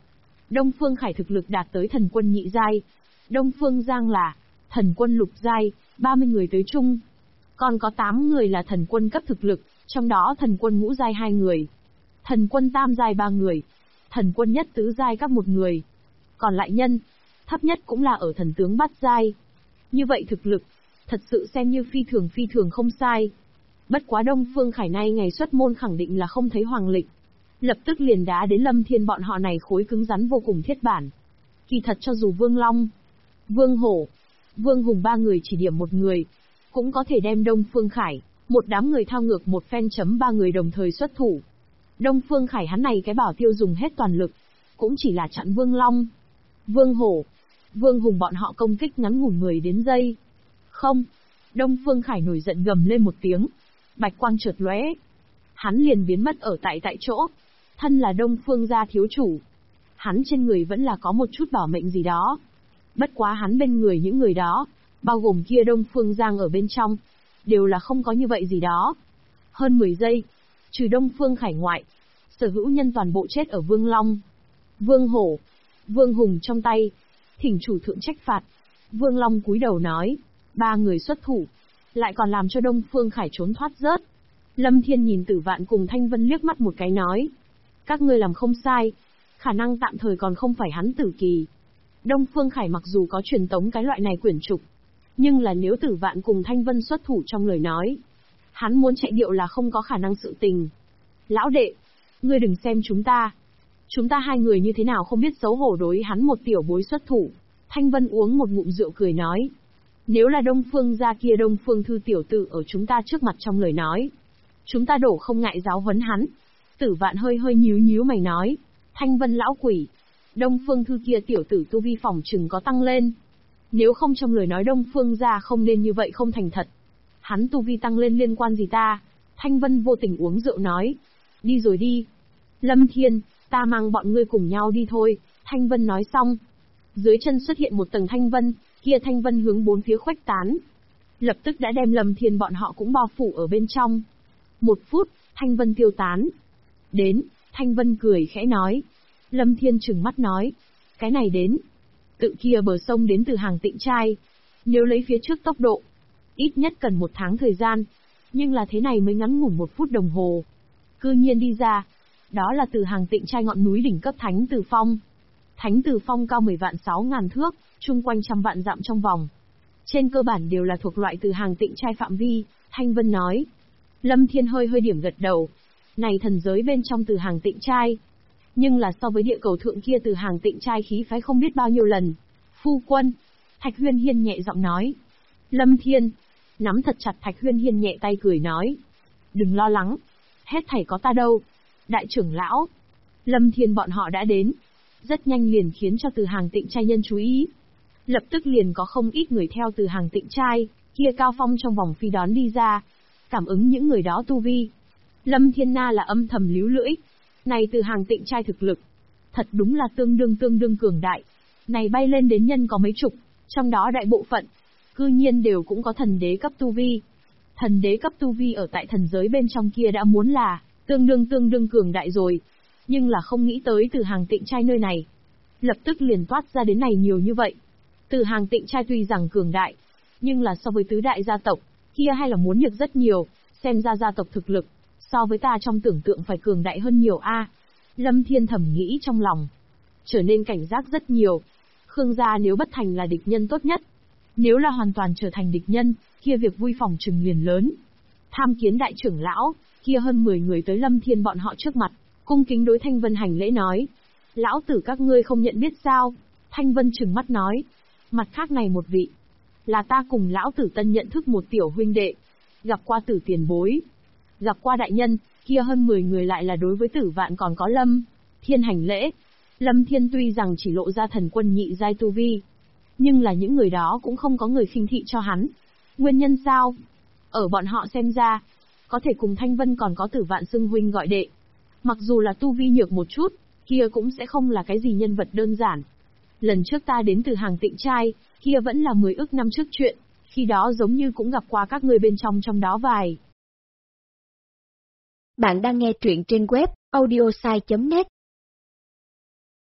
Đông Phương Khải thực lực đạt tới thần quân nhị giai. Đông Phương Giang là thần quân lục giai, 30 người tới chung. Còn có 8 người là thần quân cấp thực lực, trong đó thần quân ngũ giai 2 người, thần quân tam giai 3 người, thần quân nhất tứ giai các 1 người. Còn lại nhân, thấp nhất cũng là ở thần tướng bát giai. Như vậy thực lực, thật sự xem như phi thường không sai. Bất quá Đông Phương Khải nay ngày xuất môn khẳng định là không thấy hoàng lịch. Lập tức liền đá đến Lâm Thiên bọn họ này khối cứng rắn vô cùng thiết bản. Kỳ thật cho dù Vương Long, Vương Hổ, Vương Hùng 3 người chỉ điểm 1 người, cũng có thể đem Đông Phương Khải, một đám người thao ngược một phen. 3 người đồng thời xuất thủ. Đông Phương Khải hắn này cái bảo tiêu dùng hết toàn lực, cũng chỉ là chặn Vương Long, Vương Hổ, Vương Hùng bọn họ công kích ngắn ngủn 10 đến giây. Không, Đông Phương Khải nổi giận gầm lên một tiếng, bạch quang chợt lóe, hắn liền biến mất ở tại chỗ. Thân là Đông Phương gia thiếu chủ, hắn trên người vẫn là có một chút bảo mệnh gì đó. Bất quá hắn bên người những người đó, bao gồm kia Đông Phương Giang ở bên trong, đều là không có như vậy gì đó. Hơn 10 giây, trừ Đông Phương Khải ngoại, sở hữu nhân toàn bộ chết ở Vương Long, Vương Hổ, Vương Hùng trong tay. Thỉnh chủ thượng trách phạt. Vương Long cúi đầu nói, 3 người xuất thủ, lại còn làm cho Đông Phương Khải trốn thoát rớt. Lâm Thiên nhìn Tử Vạn cùng Thanh Vân liếc mắt một cái nói, các ngươi làm không sai, khả năng tạm thời còn không phải hắn tử kỳ. Đông Phương Khải mặc dù có truyền tống cái loại này quyển trục, nhưng là nếu Tử Vạn cùng Thanh Vân xuất thủ trong lời nói, hắn muốn chạy điệu là không có khả năng sự tình. Lão đệ, ngươi đừng xem chúng ta 2 người như thế nào không biết xấu hổ đối hắn một tiểu bối xuất thủ. Thanh Vân uống một ngụm rượu cười nói, nếu là Đông Phương gia kia Đông Phương Thư tiểu tử ở chúng ta trước mặt trong lời nói, chúng ta đổ không ngại giáo huấn hắn. Tử Vạn hơi nhíu mày nói, Thanh Vân lão quỷ, Đông Phương Thư kia tiểu tử tu vi phỏng chừng có tăng lên. Nếu không trong lời nói Đông Phương gia không nên như vậy không thành thật. Hắn tu vi tăng lên liên quan gì ta? Thanh Vân vô tình uống rượu nói, đi rồi đi. Lâm Thiên, ta mang bọn ngươi cùng nhau đi thôi. Thanh Vân nói xong, dưới chân xuất hiện một tầng thanh vân, kia thanh vân hướng 4 phía khuếch tán, lập tức đã đem Lâm Thiên bọn họ cũng bao phủ ở bên trong. 1 phút, thanh vân tiêu tán. Đến, Thanh Vân cười khẽ nói. Lâm Thiên trừng mắt nói, cái này đến. Tự kia bờ sông đến từ Hàng Tịnh Trai. Nếu lấy phía trước tốc độ, ít nhất cần 1 tháng thời gian. Nhưng là thế này mới ngắn ngủn 1 phút đồng hồ. Cư nhiên đi ra. Đó là từ Hàng Tịnh Trai ngọn núi đỉnh cấp Thánh Từ Phong. Thánh Từ Phong cao 10 vạn 6 ngàn thước, chung quanh trăm vạn dặm trong vòng. Trên cơ bản đều là thuộc loại từ Hàng Tịnh Trai phạm vi, Thanh Vân nói. Lâm Thiên hơi điểm gật đầu. Này thần giới bên trong từ Hàng Tịnh Trai. Nhưng là so với địa cầu thượng kia từ Hàng Tịnh Trai khí phái không biết bao nhiêu lần. Phu quân. Thạch Huyên Hiên nhẹ giọng nói. Lâm Thiên. Nắm thật chặt Thạch Huyên Hiên nhẹ tay cười nói. Đừng lo lắng. Hết thảy có ta đâu. Đại trưởng lão. Lâm Thiên bọn họ đã đến. Rất nhanh liền khiến cho từ Hàng Tịnh Trai nhân chú ý. Lập tức liền có không ít người theo từ Hàng Tịnh Trai, kia cao phong trong vòng phi đón đi ra. Cảm ứng những người đó tu vi. Lâm Thiên Na là âm thầm líu lưỡi. Này từ Hàng Tịnh Trai thực lực, thật đúng là tương đương cường đại. Này bay lên đến nhân có mấy chục, trong đó đại bộ phận, cư nhiên đều cũng có thần đế cấp tu vi. Thần đế cấp tu vi ở tại thần giới bên trong kia đã muốn là tương đương cường đại rồi. Nhưng là không nghĩ tới từ Hàng Tịnh Trai nơi này, lập tức liền toát ra đến này nhiều như vậy. Từ Hàng Tịnh Trai tuy rằng cường đại, nhưng là so với tứ đại gia tộc, kia hay là muốn nhược rất nhiều, xem ra gia tộc thực lực, so với ta trong tưởng tượng phải cường đại hơn nhiều a. Lâm Thiên thầm nghĩ trong lòng, trở nên cảnh giác rất nhiều. Khương gia nếu bất thành là địch nhân tốt nhất, nếu là hoàn toàn trở thành địch nhân, kia việc vui phòng trừng liền lớn. Tham kiến đại trưởng lão, kia hơn 10 người tới Lâm Thiên bọn họ trước mặt, cung kính đối Thanh Vân hành lễ nói. Lão tử các ngươi không nhận biết sao? Thanh Vân trừng mắt nói. Mặt khác này một vị, là ta cùng lão tử tân nhận thức một tiểu huynh đệ, gặp qua tử tiền bối, gặp qua đại nhân. Kia hơn 10 người lại là đối với Tử Vạn còn có Lâm Thiên hành lễ. Lâm Thiên tuy rằng chỉ lộ ra thần quân nhị giai tu vi, nhưng là những người đó cũng không có người khinh thị cho hắn. Nguyên nhân sao? Ở bọn họ xem ra, có thể cùng Thanh Vân còn có Tử Vạn xưng huynh gọi đệ, mặc dù là tu vi nhược một chút, kia cũng sẽ không là cái gì nhân vật đơn giản. Lần trước ta đến từ Hàng Tịnh Trai, kia vẫn là 10 ức năm trước chuyện, khi đó giống như cũng gặp qua các người bên trong đó vài. Bạn đang nghe truyện trên web audiosai.net.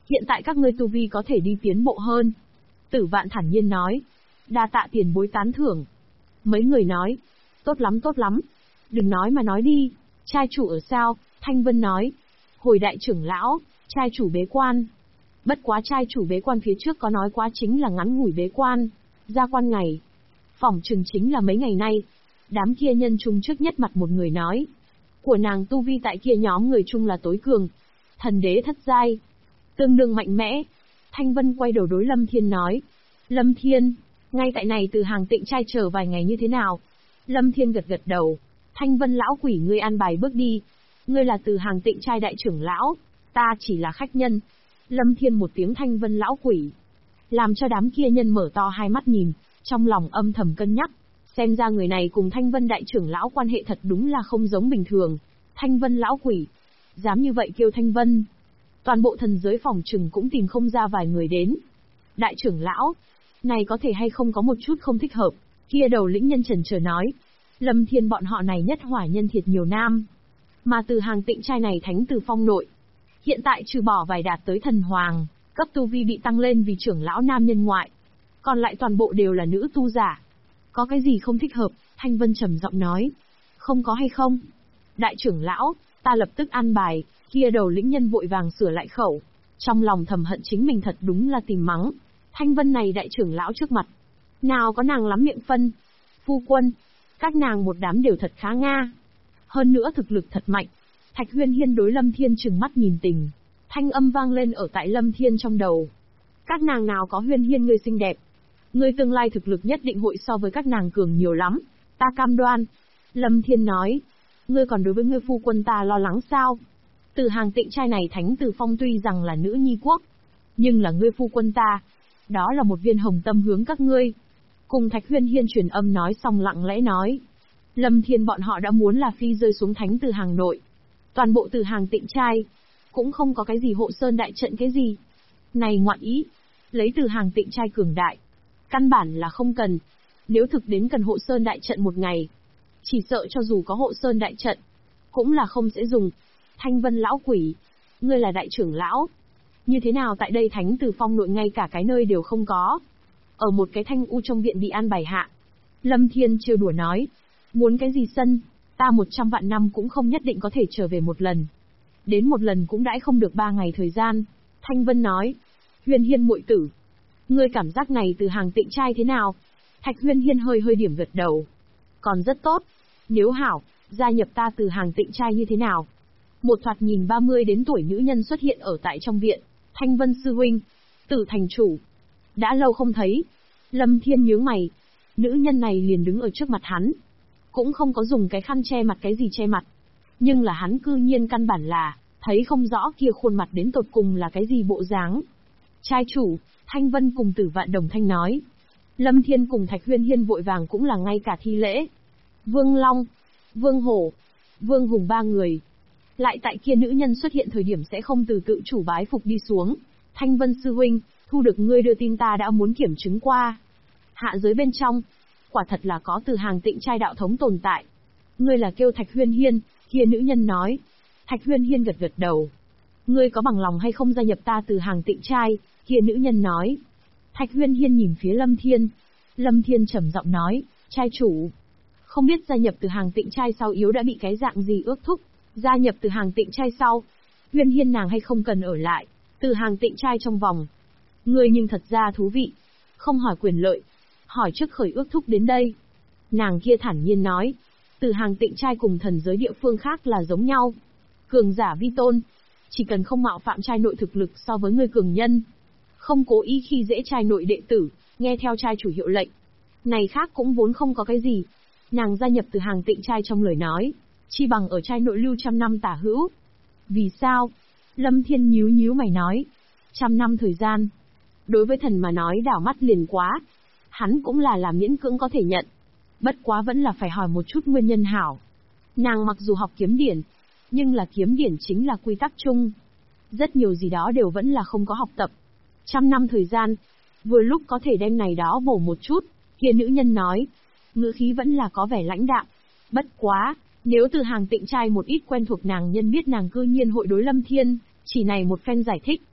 Hiện tại các ngươi tu vi có thể đi tiến bộ hơn. Tử Vạn thản nhiên nói. Đa tạ tiền bối tán thưởng. Mấy người nói. Tốt lắm tốt lắm. Đừng nói mà nói đi. Trai chủ ở sao? Thanh Vân nói. Hồi đại trưởng lão, trai chủ bế quan. Bất quá trai chủ bế quan phía trước có nói quá chính là ngắn ngủi bế quan. Ra quan ngày. Phỏng chừng chính là mấy ngày nay. Đám kia nhân trung trước nhất mặt một người nói. Của nàng tu vi tại kia nhóm người chung là tối cường. Thần đế thất giai. Tương đương mạnh mẽ. Thanh Vân quay đầu đối Lâm Thiên nói. Lâm Thiên, ngay tại này từ hàng tịnh trai chờ vài ngày như thế nào? Lâm Thiên gật gật đầu. Thanh Vân lão quỷ ngươi an bài bước đi. Ngươi là từ hàng tịnh trai đại trưởng lão, ta chỉ là khách nhân. Lâm Thiên một tiếng Thanh Vân lão quỷ. Làm cho đám kia nhân mở to hai mắt nhìn, trong lòng âm thầm cân nhắc. Xem ra người này cùng Thanh Vân đại trưởng lão quan hệ thật đúng là không giống bình thường. Thanh Vân lão quỷ. Dám như vậy kêu Thanh Vân. Toàn bộ thần giới phòng trừng cũng tìm không ra vài người đến. Đại trưởng lão, này có thể hay không có một chút không thích hợp. Kia đầu lĩnh nhân chần chờ nói. Lâm Thiên bọn họ này nhất hỏa nhân thiệt nhiều nam. Mà từ hàng tịnh trai này thánh từ phong nội. Hiện tại trừ bỏ vài đạt tới thần hoàng, cấp tu vi bị tăng lên vì trưởng lão nam nhân ngoại. Còn lại toàn bộ đều là nữ tu giả. Có cái gì không thích hợp? Thanh Vân trầm giọng nói. Không có hay không? Đại trưởng lão, ta lập tức an bài. Kia đầu lĩnh nhân vội vàng sửa lại khẩu. Trong lòng thầm hận chính mình thật đúng là tìm mắng. Thanh Vân này đại trưởng lão trước mặt. Nào có nàng lắm miệng phân. Phu quân, các nàng một đám đều thật khá nga. Hơn nữa thực lực thật mạnh. Thạch Huyên Hiên đối Lâm Thiên trừng mắt nhìn tình. Thanh âm vang lên ở tại Lâm Thiên trong đầu. Các nàng nào có Huyên Hiên ngươi xinh đẹp. Ngươi tương lai thực lực nhất định hội so với các nàng cường nhiều lắm. Ta cam đoan. Lâm Thiên nói. Ngươi còn đối với ngươi phu quân ta lo lắng sao? Từ hàng tịnh trai này thánh từ phong tuy rằng là nữ nhi quốc. Nhưng là ngươi phu quân ta. Đó là một viên hồng tâm hướng các ngươi. Cùng Thạch Huyên Hiên truyền âm nói xong lặng lẽ nói. Lâm Thiên bọn họ đã muốn là phi rơi xuống thánh từ hàng nội. Toàn bộ từ hàng tịnh trai. Cũng không có cái gì hộ sơn đại trận cái gì. Này ngoạn ý. Lấy từ hàng tịnh trai cường đại. Căn bản là không cần. Nếu thực đến cần hộ sơn đại trận một ngày. Chỉ sợ cho dù có hộ sơn đại trận. Cũng là không sẽ dùng. Thanh Vân lão quỷ. Ngươi là đại trưởng lão. Như thế nào tại đây thánh từ phong nội ngay cả cái nơi đều không có. Ở một cái thanh u trong viện bị an bài hạ. Lâm Thiên trêu đùa nói. Muốn cái gì sân, ta 100 vạn năm cũng không nhất định có thể trở về một lần. Đến một lần cũng đãi không được 3 ngày thời gian. Thanh Vân nói. Huyên Hiên muội tử. Ngươi cảm giác này từ hàng tịnh trai thế nào? Thạch Huyên Hiên hơi điểm gật đầu. Còn rất tốt. Nếu hảo, gia nhập ta từ hàng tịnh trai như thế nào? Một thoạt nhìn 30 đến tuổi nữ nhân xuất hiện ở tại trong viện. Thanh Vân sư huynh. Tử thành chủ. Đã lâu không thấy. Lâm Thiên nhướng mày. Nữ nhân này liền đứng ở trước mặt hắn. Cũng không có dùng cái khăn che mặt cái gì che mặt. Nhưng là hắn cư nhiên căn bản là, thấy không rõ kia khuôn mặt đến tột cùng là cái gì bộ dáng. Trai chủ, Thanh Vân cùng Tử Vạn đồng thanh nói. Lâm Thiên cùng Thạch Huyên Hiên vội vàng cũng là ngay cả thi lễ. Vương Long, Vương Hổ, Vương Hùng 3 người. Lại tại kia nữ nhân xuất hiện thời điểm sẽ không từ tự chủ bái phục đi xuống. Thanh Vân sư huynh, thu được ngươi đưa tin ta đã muốn kiểm chứng qua. Hạ giới bên trong, quả thật là có từ hàng tịnh trai đạo thống tồn tại. Ngươi là kêu Thạch Huyên Hiên, kia nữ nhân nói. Thạch Huyên Hiên gật gật đầu. Ngươi có bằng lòng hay không gia nhập ta từ hàng tịnh trai, kia nữ nhân nói. Thạch Huyên Hiên nhìn phía Lâm Thiên. Lâm Thiên trầm giọng nói, trai chủ. Không biết gia nhập từ hàng tịnh trai sau yếu đã bị cái dạng gì ước thúc. Gia nhập từ hàng tịnh trai sau, Huyên Hiên nàng hay không cần ở lại, từ hàng tịnh trai trong vòng. Ngươi nhưng thật ra thú vị. Không hỏi quyền lợi, hỏi trước khởi ước thúc đến đây. Nàng kia thản nhiên nói, từ hàng tịnh trai cùng thần giới địa phương khác là giống nhau. Cường giả vi tôn, chỉ cần không mạo phạm trai nội thực lực so với người cường nhân. Không cố ý khi dễ trai nội đệ tử, nghe theo trai chủ hiệu lệnh. Này khác cũng vốn không có cái gì. Nàng gia nhập từ hàng tịnh trai trong lời nói, chi bằng ở trai nội lưu 100 năm tả hữu. Vì sao? Lâm Thiên nhíu mày nói. 100 năm thời gian. Đối với thần mà nói đảo mắt liền quá. Hắn cũng là miễn cưỡng có thể nhận. Bất quá vẫn là phải hỏi một chút nguyên nhân hảo. Nàng mặc dù học kiếm điển, nhưng là kiếm điển chính là quy tắc chung. Rất nhiều gì đó đều vẫn là không có học tập. 100 năm thời gian, vừa lúc có thể đem này đó bổ một chút, kia nữ nhân nói. Ngữ khí vẫn là có vẻ lãnh đạm. Bất quá, nếu từ hàng tịnh trai một ít quen thuộc nàng nhân biết nàng cư nhiên hội đối Lâm Thiên, chỉ này một phen giải thích.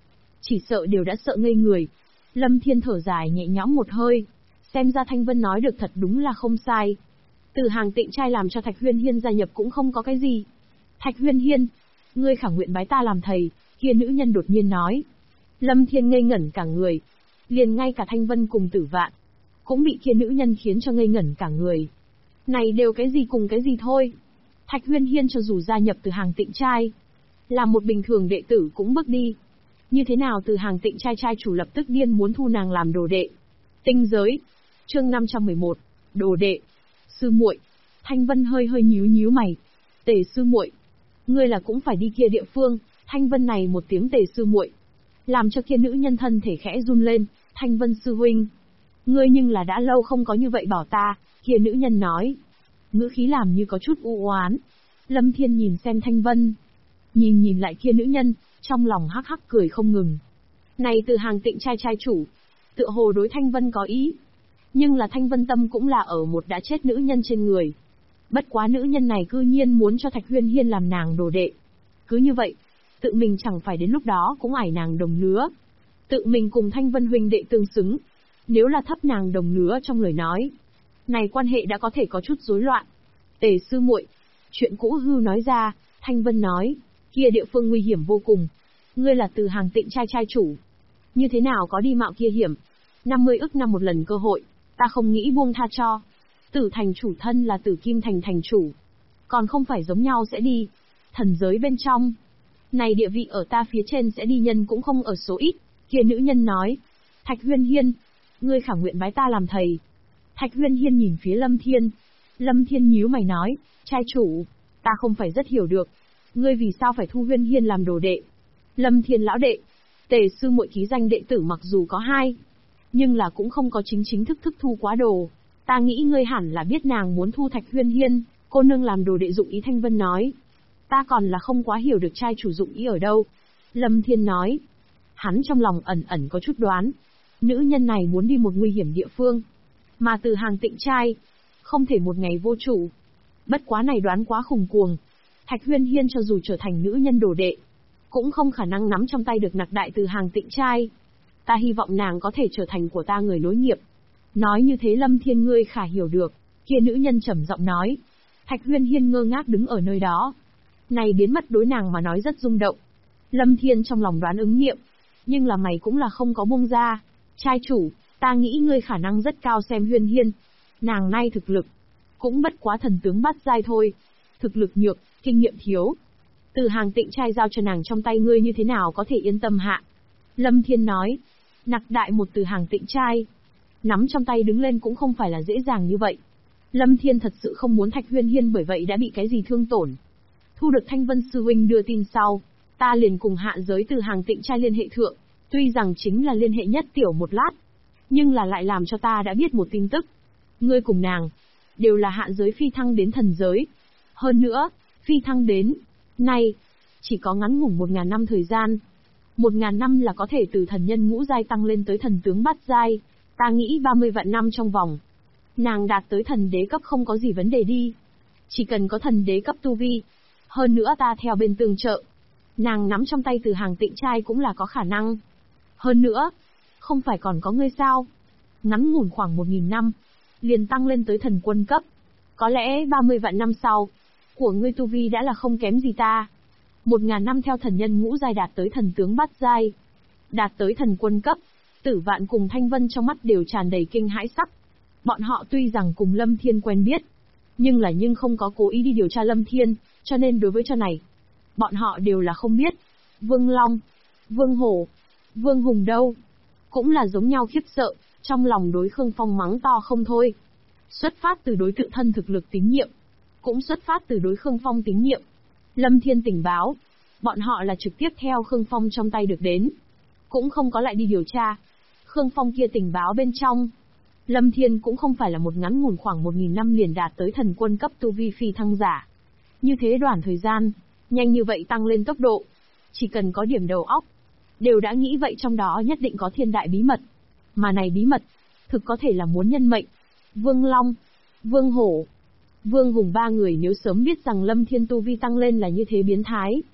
chỉ sợ đều đã sợ ngây người. Lâm Thiên thở dài nhẹ nhõm một hơi. Xem ra Thanh Vân nói được thật đúng là không sai. Từ hàng tịnh trai làm cho Thạch Huyên Hiên gia nhập cũng không có cái gì. Thạch Huyên Hiên, ngươi khả nguyện bái ta làm thầy, kia nữ nhân đột nhiên nói. Lâm Thiên ngây ngẩn cả người. Liền ngay cả Thanh Vân cùng Tử Vạn cũng bị kia nữ nhân khiến cho ngây ngẩn cả người. Này đều cái gì cùng cái gì thôi. Thạch Huyên Hiên cho dù gia nhập từ hàng tịnh trai, là một bình thường đệ tử cũng bước đi. Như thế nào từ hàng tịnh trai trai chủ lập tức điên muốn thu nàng làm đồ đệ. Tinh giới. Chương 511. Đồ đệ. Sư muội. Thanh Vân hơi hơi nhíu nhíu mày. Tề sư muội, ngươi là cũng phải đi kia địa phương. Thanh Vân này một tiếng tề sư muội, làm cho kia nữ nhân thân thể khẽ run lên. Thanh Vân sư huynh, ngươi nhưng là đã lâu không có như vậy bảo ta. Kia nữ nhân nói, ngữ khí làm như có chút u oán. Lâm Thiên nhìn xem Thanh Vân, nhìn lại kia nữ nhân, trong lòng hắc hắc cười không ngừng. Này từ hàng tịnh trai trai chủ, tựa hồ đối Thanh Vân có ý. Nhưng là Thanh Vân tâm cũng là ở một đã chết nữ nhân trên người. Bất quá nữ nhân này cư nhiên muốn cho Thạch Huyên Hiên làm nàng đồ đệ. Cứ như vậy, tự mình chẳng phải đến lúc đó cũng ải nàng đồng lứa. Tự mình cùng Thanh Vân huynh đệ tương xứng. Nếu là thấp nàng đồng lứa trong lời nói, này quan hệ đã có thể có chút rối loạn. Tề sư muội, chuyện cũ hư nói ra. Thanh Vân nói, kia địa phương nguy hiểm vô cùng. Ngươi là từ hàng tịnh trai trai chủ, như thế nào có đi mạo kia hiểm. 50 ức năm một lần cơ hội, ta không nghĩ buông tha cho. Tử thành chủ thân là Tử Kim thành thành chủ, còn không phải giống nhau sẽ đi. Thần giới bên trong, này địa vị ở ta phía trên sẽ đi nhân cũng không ở số ít. Kia nữ nhân nói, Thạch Huyên Hiên, ngươi khả nguyện bái ta làm thầy. Thạch Huyên Hiên nhìn phía Lâm Thiên. Lâm Thiên nhíu mày nói, trai chủ, ta không phải rất hiểu được, ngươi vì sao phải thu Huyên Hiên làm đồ đệ. Lâm Thiên lão đệ, Tề sư muội ký danh đệ tử mặc dù có 2, nhưng là cũng không có chính thức thu quá đồ. Ta nghĩ ngươi hẳn là biết nàng muốn thu Thạch Huyên Hiên, cô nương làm đồ đệ dụng ý. Thanh Vân nói, ta còn là không quá hiểu được trai chủ dụng ý ở đâu. Lâm Thiên nói, hắn trong lòng ẩn có chút đoán, nữ nhân này muốn đi một nguy hiểm địa phương, mà từ hàng tịnh trai, không thể một ngày vô chủ. Bất quá này đoán quá khủng cuồng. Thạch Huyên Hiên cho dù trở thành nữ nhân đồ đệ, cũng không khả năng nắm trong tay được nặc đại từ hàng tịnh trai. Ta hy vọng nàng có thể trở thành của ta người nối nghiệp. Nói như thế Lâm Thiên ngươi khả hiểu được. Kia nữ nhân trầm giọng nói. Thạch Huyên Hiên ngơ ngác đứng ở nơi đó. Này biến mất đối nàng mà nói rất rung động. Lâm Thiên trong lòng đoán ứng nghiệm, nhưng là mày cũng là không có buông ra. Trai chủ, ta nghĩ ngươi khả năng rất cao. Xem Huyên Hiên, nàng nay thực lực cũng bất quá thần tướng bát giai thôi. Thực lực nhược, kinh nghiệm thiếu. Từ hàng tịnh trai giao cho nàng trong tay ngươi như thế nào có thể yên tâm hạ. Lâm Thiên nói, nặc đại một từ hàng tịnh trai, nắm trong tay đứng lên cũng không phải là dễ dàng như vậy. Lâm Thiên thật sự không muốn Thạch Huyên Hiên bởi vậy đã bị cái gì thương tổn. Thu được Thanh Vân sư huynh đưa tin sau, ta liền cùng hạ giới từ hàng tịnh trai liên hệ thượng, tuy rằng chính là liên hệ nhất tiểu một lát, nhưng là lại làm cho ta đã biết một tin tức. Ngươi cùng nàng, đều là hạ giới phi thăng đến thần giới. Hơn nữa, phi thăng đến, nay, chỉ có ngắn ngủn 1000 năm thời gian. 1000 năm là có thể từ thần nhân ngũ giai tăng lên tới thần tướng bát giai. Ta nghĩ 30 vạn năm trong vòng, nàng đạt tới thần đế cấp không có gì vấn đề đi. Chỉ cần có thần đế cấp tu vi. Hơn nữa ta theo bên tương trợ, nàng nắm trong tay từ hàng tịnh trai cũng là có khả năng. Hơn nữa, không phải còn có ngươi sao? Ngắn ngủn khoảng 1000 năm, liền tăng lên tới thần quân cấp. Có lẽ 30 vạn năm sau, của ngươi tu vi đã là không kém gì ta. 1000 năm theo thần nhân ngũ giai đạt tới thần tướng bát giai, đạt tới thần quân cấp. Tử Vạn cùng Thanh Vân trong mắt đều tràn đầy kinh hãi sắc. Bọn họ tuy rằng cùng Lâm Thiên quen biết, nhưng không có cố ý đi điều tra Lâm Thiên, cho nên đối với cho này, bọn họ đều là không biết. Vương Long, Vương Hổ, Vương Hùng đâu, cũng là giống nhau khiếp sợ, trong lòng đối Khương Phong mắng to không thôi. Xuất phát từ đối tự thân thực lực tín nhiệm, cũng xuất phát từ đối Khương Phong tín nhiệm. Lâm Thiên tình báo, bọn họ là trực tiếp theo Khương Phong trong tay được đến, cũng không có lại đi điều tra. Khương Phong kia tình báo bên trong, Lâm Thiên cũng không phải là một ngắn ngủn khoảng 1000 năm liền đạt tới thần quân cấp tu vi phi thăng giả. Như thế đoạn thời gian, nhanh như vậy tăng lên tốc độ, chỉ cần có điểm đầu óc, đều đã nghĩ vậy trong đó nhất định có thiên đại bí mật. Mà này bí mật, thực có thể là muốn nhân mệnh. Vương Long, Vương Hổ, Vương Hùng ba người nếu sớm biết rằng Lâm Thiên tu vi tăng lên là như thế biến thái,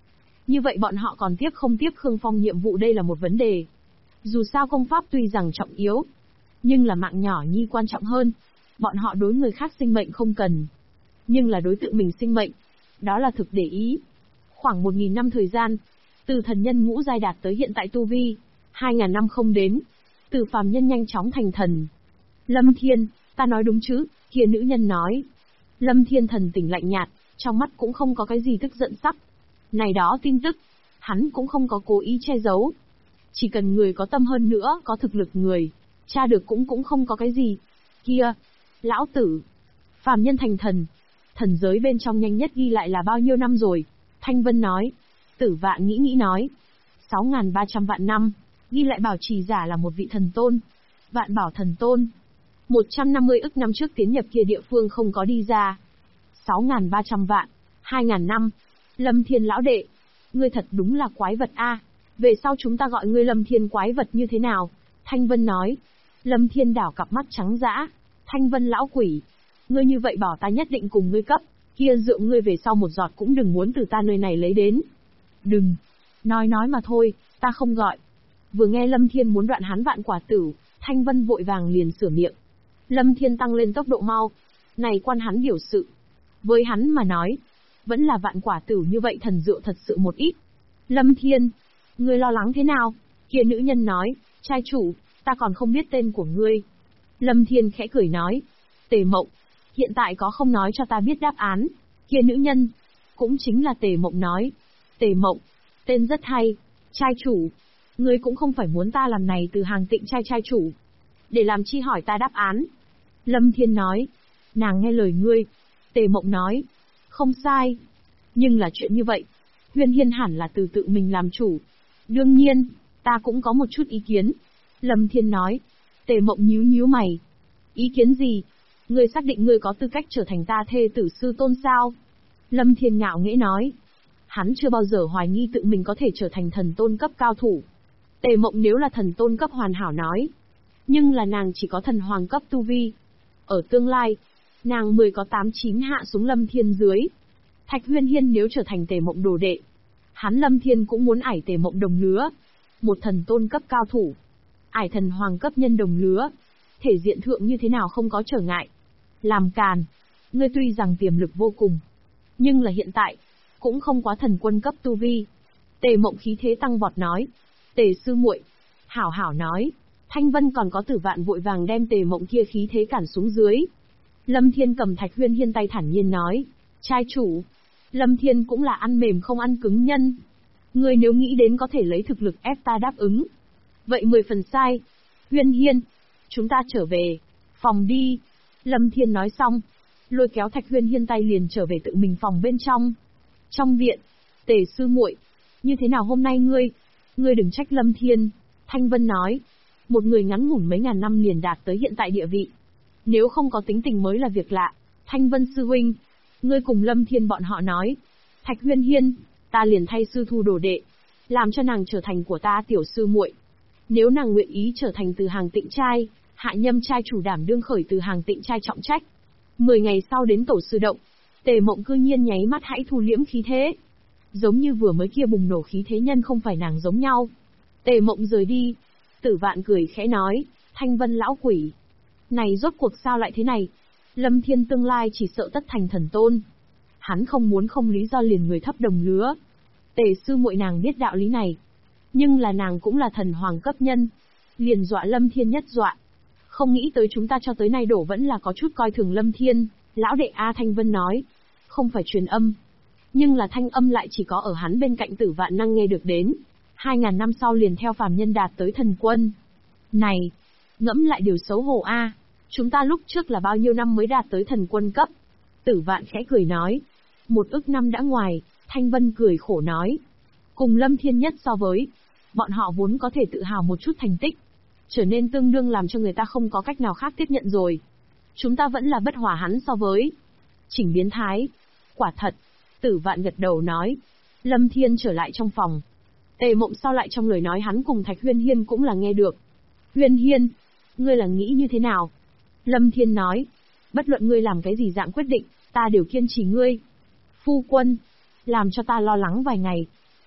Như vậy bọn họ còn tiếp không tiếp Khương Phong nhiệm vụ đây là một vấn đề. Dù sao công pháp tuy rằng trọng yếu, nhưng là mạng nhỏ nhi quan trọng hơn. Bọn họ đối người khác sinh mệnh không cần, nhưng là đối tượng mình sinh mệnh, đó là thực để ý. Khoảng 1000 năm thời gian, từ thần nhân ngũ giai đạt tới hiện tại tu vi, 2000 năm không đến, từ phàm nhân nhanh chóng thành thần. Lâm Thiên, ta nói đúng chứ? Kia nữ nhân nói. Lâm Thiên thần tình lạnh nhạt, trong mắt cũng không có cái gì tức giận sắc. Này đó tin tức, hắn cũng không có cố ý che giấu. Chỉ cần người có tâm hơn nữa, có thực lực người, tra được cũng không có cái gì. Kia, lão tử, phàm nhân thành thần, thần giới bên trong nhanh nhất ghi lại là bao nhiêu năm rồi? Thanh Vân nói. Tử Vạn nghĩ nói. 6.300 vạn năm, ghi lại bảo trì giả là một vị thần tôn. Vạn bảo thần tôn. 150 ức năm trước tiến nhập kia địa phương không có đi ra. 6.300 vạn, 2.000 năm. Lâm Thiên lão đệ, ngươi thật đúng là quái vật a. Về sau chúng ta gọi ngươi Lâm Thiên quái vật như thế nào? Thanh Vân nói. Lâm Thiên đảo cặp mắt trắng dã. Thanh Vân lão quỷ, ngươi như vậy bảo ta nhất định cùng ngươi cấp, kia rượu ngươi về sau một giọt cũng đừng muốn từ ta nơi này lấy đến. Đừng, nói mà thôi, ta không gọi. Vừa nghe Lâm Thiên muốn đoạn hắn vạn quả tử, Thanh Vân vội vàng liền sửa miệng. Lâm Thiên tăng lên tốc độ mau, này quan hắn biểu sự. Với hắn mà nói, vẫn là vạn quả tử như vậy thần rượu thật sự một ít. Lâm Thiên, ngươi lo lắng thế nào? Kia nữ nhân nói, trai chủ, ta còn không biết tên của ngươi. Lâm Thiên khẽ cười nói, Tề Mộng, hiện tại có không nói cho ta biết đáp án. Kia nữ nhân, cũng chính là Tề Mộng nói. Tề Mộng, tên rất hay, trai chủ, ngươi cũng không phải muốn ta làm này từ hàng tịnh trai chủ. Để làm chi hỏi ta đáp án? Lâm Thiên nói, nàng nghe lời ngươi. Tề Mộng nói, không sai. Nhưng là chuyện như vậy, Huyên Hiên hẳn là từ tự mình làm chủ. Đương nhiên, ta cũng có một chút ý kiến. Lâm Thiên nói. Tề Mộng nhíu mày. Ý kiến gì? Ngươi xác định ngươi có tư cách trở thành ta thê tử sư tôn sao? Lâm Thiên ngạo nghễ nói. Hắn chưa bao giờ hoài nghi tự mình có thể trở thành thần tôn cấp cao thủ. Tề Mộng nếu là thần tôn cấp hoàn hảo nói. Nhưng là nàng chỉ có thần hoàng cấp tu vi. Ở tương lai, nàng 10 có 8-9 hạ xuống Lâm Thiên dưới. Thạch Huyên Hiên nếu trở thành Tề Mộng đồ đệ, hắn Lâm Thiên cũng muốn ải Tề Mộng đồng lứa. Một thần tôn cấp cao thủ, ải thần hoàng cấp nhân đồng lứa, thể diện thượng như thế nào không có trở ngại. Làm càn, ngươi tuy rằng tiềm lực vô cùng, nhưng là hiện tại, cũng không quá thần quân cấp tu vi. Tề Mộng khí thế tăng vọt nói. Tề sư muội, hảo nói. Thanh Vân còn có Tử Vạn vội vàng đem Tề Mộng kia khí thế cản xuống dưới. Lâm Thiên cầm Thạch Huyên Hiên tay thản nhiên nói. Trai chủ, Lâm Thiên cũng là ăn mềm không ăn cứng nhân. Ngươi nếu nghĩ đến có thể lấy thực lực ép ta đáp ứng, vậy 10 phần sai. Huyên Hiên, chúng ta trở về phòng đi. Lâm Thiên nói xong, lôi kéo Thạch Huyên Hiên tay liền trở về tự mình phòng bên trong. Trong viện, Tề sư muội, như thế nào hôm nay ngươi đừng trách Lâm Thiên. Thanh Vân nói, một người ngắn ngủn mấy ngàn năm liền đạt tới hiện tại địa vị, nếu không có tính tình mới là việc lạ. Thanh Vân sư huynh, ngươi cùng Lâm Thiên bọn họ nói, Thạch Huyên Hiên, ta liền thay sư thu đồ đệ, làm cho nàng trở thành của ta tiểu sư muội. Nếu nàng nguyện ý trở thành từ hàng tịnh trai, hạ nhâm trai chủ đảm đương khởi từ hàng tịnh trai trọng trách. 10 ngày sau đến tổ sư động, Tề Mộng cư nhiên nháy mắt hãy thu liễm khí thế. Giống như vừa mới kia bùng nổ khí thế nhân không phải nàng giống nhau. Tề Mộng rời đi. Tử Vạn cười khẽ nói, Thanh Vân lão quỷ, này rốt cuộc sao lại thế này? Lâm Thiên tương lai chỉ sợ tất thành thần tôn. Hắn không muốn không lý do liền người thấp đồng lứa. Tề sư muội nàng biết đạo lý này, nhưng là nàng cũng là thần hoàng cấp nhân, liền dọa Lâm Thiên nhất dọa. Không nghĩ tới chúng ta cho tới nay đổ vẫn là có chút coi thường Lâm Thiên. Lão đệ A Thanh Vân nói, không phải truyền âm, nhưng là thanh âm lại chỉ có ở hắn bên cạnh Tử Vạn năng nghe được đến. 2000 năm sau liền theo phàm nhân đạt tới thần quân. Này, ngẫm lại điều xấu hổ a, chúng ta lúc trước là bao nhiêu năm mới đạt tới thần quân cấp? Tử Vạn khẽ cười nói, 1 ức năm đã ngoài. Thanh Vân cười khổ nói, cùng Lâm Thiên nhất so với, bọn họ vốn có thể tự hào một chút thành tích, trở nên tương đương làm cho người ta không có cách nào khác tiếp nhận rồi. Chúng ta vẫn là bất hòa hắn so với. Chỉnh biến thái. Quả thật. Tử Vạn gật đầu nói. Lâm Thiên trở lại trong phòng. Tề Mộng sau lại trong lời nói hắn cùng Thạch Huyên Hiên cũng là nghe được. Huyên Hiên, ngươi là nghĩ như thế nào? Lâm Thiên nói. Bất luận ngươi làm cái gì dạng quyết định, ta đều kiên trì ngươi. Phu quân, làm cho ta lo lắng vài ngày.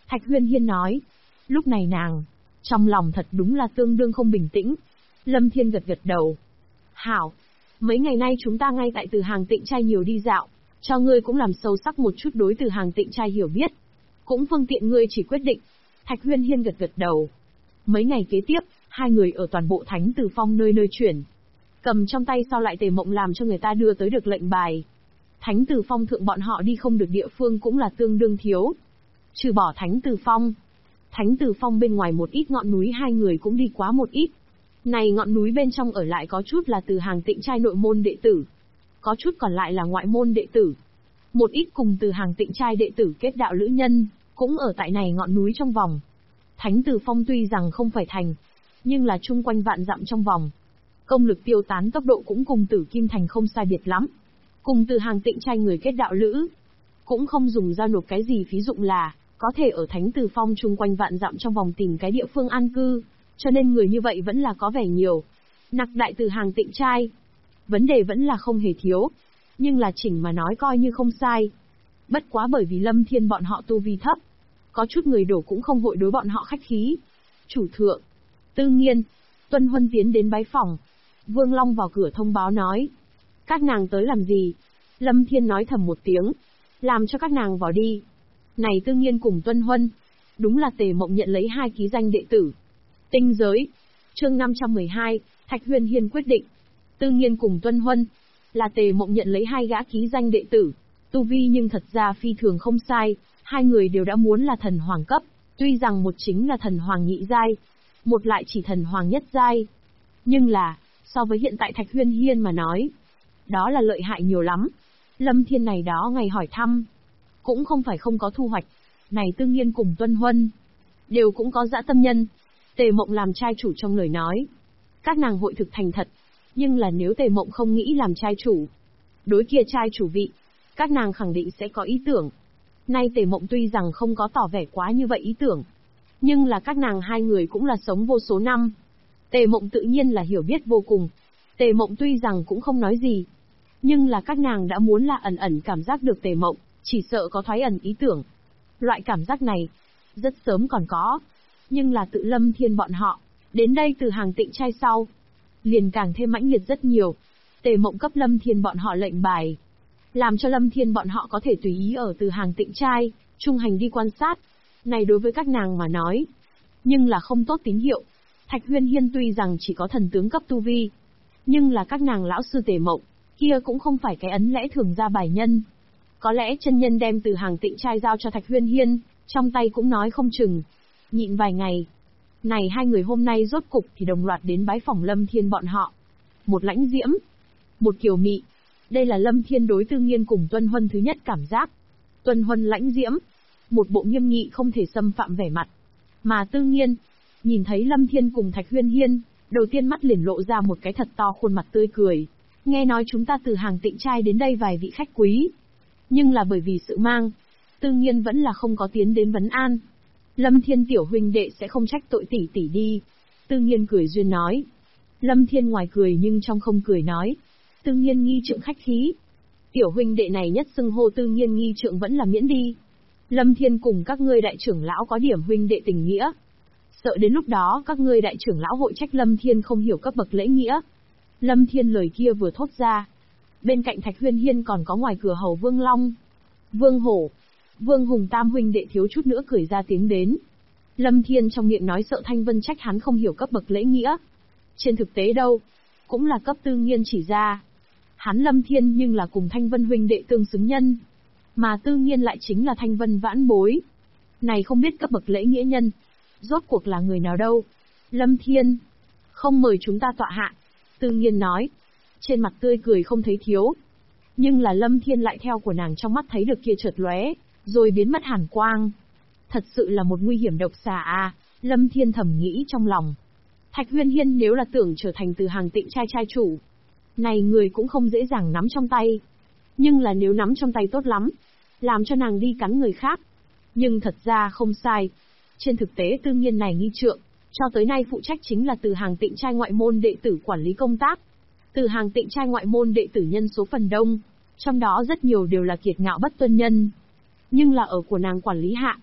Thạch Huyên Hiên nói. Lúc này nàng, trong lòng thật đúng là tương đương không bình tĩnh. Lâm Thiên gật gật đầu. Hảo, mấy ngày nay chúng ta ngay tại Từ Hàng Tịnh Trai nhiều đi dạo, cho ngươi cũng làm sâu sắc một chút đối Từ Hàng Tịnh Trai hiểu biết. Cũng phương tiện ngươi chỉ quyết định. Thạch Huyên Hiên gật gật đầu. Mấy ngày kế tiếp, hai người ở toàn bộ Thánh Từ Phong nơi nơi chuyển. Cầm trong tay sau lại Tề Mộng làm cho người ta đưa tới được lệnh bài. Thánh Từ Phong thượng bọn họ đi không được địa phương cũng là tương đương thiếu. Trừ bỏ Thánh Từ Phong. Thánh Từ Phong bên ngoài một ít ngọn núi hai người cũng đi quá một ít. Này ngọn núi bên trong ở lại có chút là Từ Hàng Tịnh Trai nội môn đệ tử. Có chút còn lại là ngoại môn đệ tử. Một ít cùng Từ Hàng Tịnh Trai đệ tử kết đạo lữ nhân, cũng ở tại này ngọn núi trong vòng. Thánh Từ Phong tuy rằng không phải thành, nhưng là chung quanh vạn dặm trong vòng. Công lực tiêu tán tốc độ cũng cùng Tử Kim Thành không sai biệt lắm. Cùng Từ Hàng Tịnh Trai người kết đạo lữ, cũng không dùng ra nộp cái gì phí dụng là, có thể ở Thánh Từ Phong chung quanh vạn dặm trong vòng tìm cái địa phương an cư, cho nên người như vậy vẫn là có vẻ nhiều. Nặc đại Từ Hàng Tịnh Trai, vấn đề vẫn là không hề thiếu, nhưng là chỉnh mà nói coi như không sai. Bất quá bởi vì Lâm Thiên bọn họ tu vi thấp, có chút người đổ cũng không vội đối bọn họ khách khí. Chủ thượng, Tư Nghiên, Tuân Huân tiến đến bái phòng. Vương Long vào cửa thông báo nói. Các nàng tới làm gì? Lâm Thiên nói thầm một tiếng. Làm cho các nàng vào đi. Này Tư Nghiên cùng Tuân Huân, đúng là Tề Mộng nhận lấy 2 ký danh đệ tử. Tinh giới. Chương 512, Thạch Huyên Hiên quyết định. Tư Nghiên cùng Tuân Huân, là Tề Mộng nhận lấy 2 gã ký danh đệ tử. Tu vi nhưng thật ra phi thường không sai, 2 người đều đã muốn là thần hoàng cấp, tuy rằng một chính là thần hoàng nhị giai, một lại chỉ thần hoàng nhất giai. Nhưng là, so với hiện tại Thạch Huyên Hiên mà nói, đó là lợi hại nhiều lắm. Lâm Thiên này đó ngày hỏi thăm, cũng không phải không có thu hoạch. Này Tư Nghiên cùng Tuân Huân, đều cũng có dã tâm nhân. Tề Mộng làm trai chủ trong lời nói, các nàng hội thực thành thật, nhưng là nếu Tề Mộng không nghĩ làm trai chủ, đối kia trai chủ vị, các nàng khẳng định sẽ có ý tưởng. Nay Tề Mộng tuy rằng không có tỏ vẻ quá như vậy ý tưởng, nhưng là các nàng 2 người cũng là sống vô số năm. Tề Mộng tự nhiên là hiểu biết vô cùng. Tề Mộng tuy rằng cũng không nói gì, nhưng là các nàng đã muốn là ẩn ẩn cảm giác được Tề Mộng, chỉ sợ có thoái ẩn ý tưởng. Loại cảm giác này, rất sớm còn có, nhưng là tự Lâm Thiên bọn họ, đến đây Từ Hàng Tịnh Trai sau, liền càng thêm mãnh liệt rất nhiều. Tề Mộng cấp Lâm Thiên bọn họ lệnh bài, làm cho Lâm Thiên bọn họ có thể tùy ý ở Từ Hàng Tịnh Trai, trung hành đi quan sát. Này đối với các nàng mà nói, nhưng là không tốt tín hiệu. Thạch Huyên Hiên tuy rằng chỉ có thần tướng cấp tu vi, nhưng là các nàng lão sư Tề Mộng, kia cũng không phải cái ấn lẽ thường ra bài nhân. Có lẽ chân nhân đem Từ Hàng Tịnh Trai giao cho Thạch Huyên Hiên, trong tay cũng nói không chừng. Nhịn vài ngày, này 2 người hôm nay rốt cục thì đồng loạt đến bái phòng Lâm Thiên bọn họ. Một lãnh diễm, một kiều mị. Đây là Lâm Thiên đối Tư Nghiên cùng Tuân Huân thứ nhất cảm giác. Tuân Huân lãnh diễm, một bộ nghiêm nghị không thể xâm phạm vẻ mặt. Mà Tư Nghiên, nhìn thấy Lâm Thiên cùng Thạch Huyên Hiên, đầu tiên mắt liền lộ ra một cái thật to khuôn mặt tươi cười. Nghe nói chúng ta Từ Hàng Tịnh Trai đến đây vài vị khách quý, nhưng là bởi vì sự mang, Tư Nghiên vẫn là không có tiến đến vấn an. Lâm Thiên tiểu huynh đệ sẽ không trách tội tỷ tỷ đi. Tư Nghiên cười duyên nói. Lâm Thiên ngoài cười nhưng trong không cười nói. Tư Nghiên nghi trượng khách khí. Tiểu huynh đệ này nhất xưng hô Tư Nghiên nghi trượng vẫn là miễn đi. Lâm Thiên cùng các ngươi đại trưởng lão có điểm huynh đệ tình nghĩa. Sợ đến lúc đó các ngươi đại trưởng lão hội trách Lâm Thiên không hiểu cấp bậc lễ nghĩa. Lâm Thiên lời kia vừa thốt ra. Bên cạnh Thạch Huyên Hiên còn có ngoài cửa hầu Vương Long, Vương Hổ, Vương Hùng tam huynh đệ thiếu chút nữa cười ra tiếng đến. Lâm Thiên trong miệng nói sợ Thanh Vân trách hắn không hiểu cấp bậc lễ nghĩa. Trên thực tế đâu, cũng là cấp Tư Nghiên chỉ ra. Hắn Lâm Thiên nhưng là cùng Thanh Vân huynh đệ tương xứng nhân, mà Tư Nghiên lại chính là Thanh Vân vãn bối. Này không biết cấp bậc lễ nghĩa nhân, rốt cuộc là người nào đâu. Lâm Thiên, không mời chúng ta tọa hạ. Tư Nghiên nói, trên mặt tươi cười không thấy thiếu. Nhưng là Lâm Thiên lại theo của nàng trong mắt thấy được kia chợt lóe, rồi biến mất hàn quang. Thật sự là một nguy hiểm độc xà à, Lâm Thiên thầm nghĩ trong lòng. Thạch Huyên Hiên nếu là tưởng trở thành Từ Hàng Tịnh Trai trai chủ, này người cũng không dễ dàng nắm trong tay. Nhưng là nếu nắm trong tay tốt lắm, làm cho nàng đi cắn người khác. Nhưng thật ra không sai. Trên thực tế Tư Nghiên này nghi trượng, cho tới nay phụ trách chính là Từ Hàng Tịnh Trai ngoại môn đệ tử quản lý công tác. Từ Hàng Tịnh Trai ngoại môn đệ tử nhân số phần đông, trong đó rất nhiều đều là kiệt ngạo bất tuân nhân. Nhưng là ở của nàng quản lý hạ,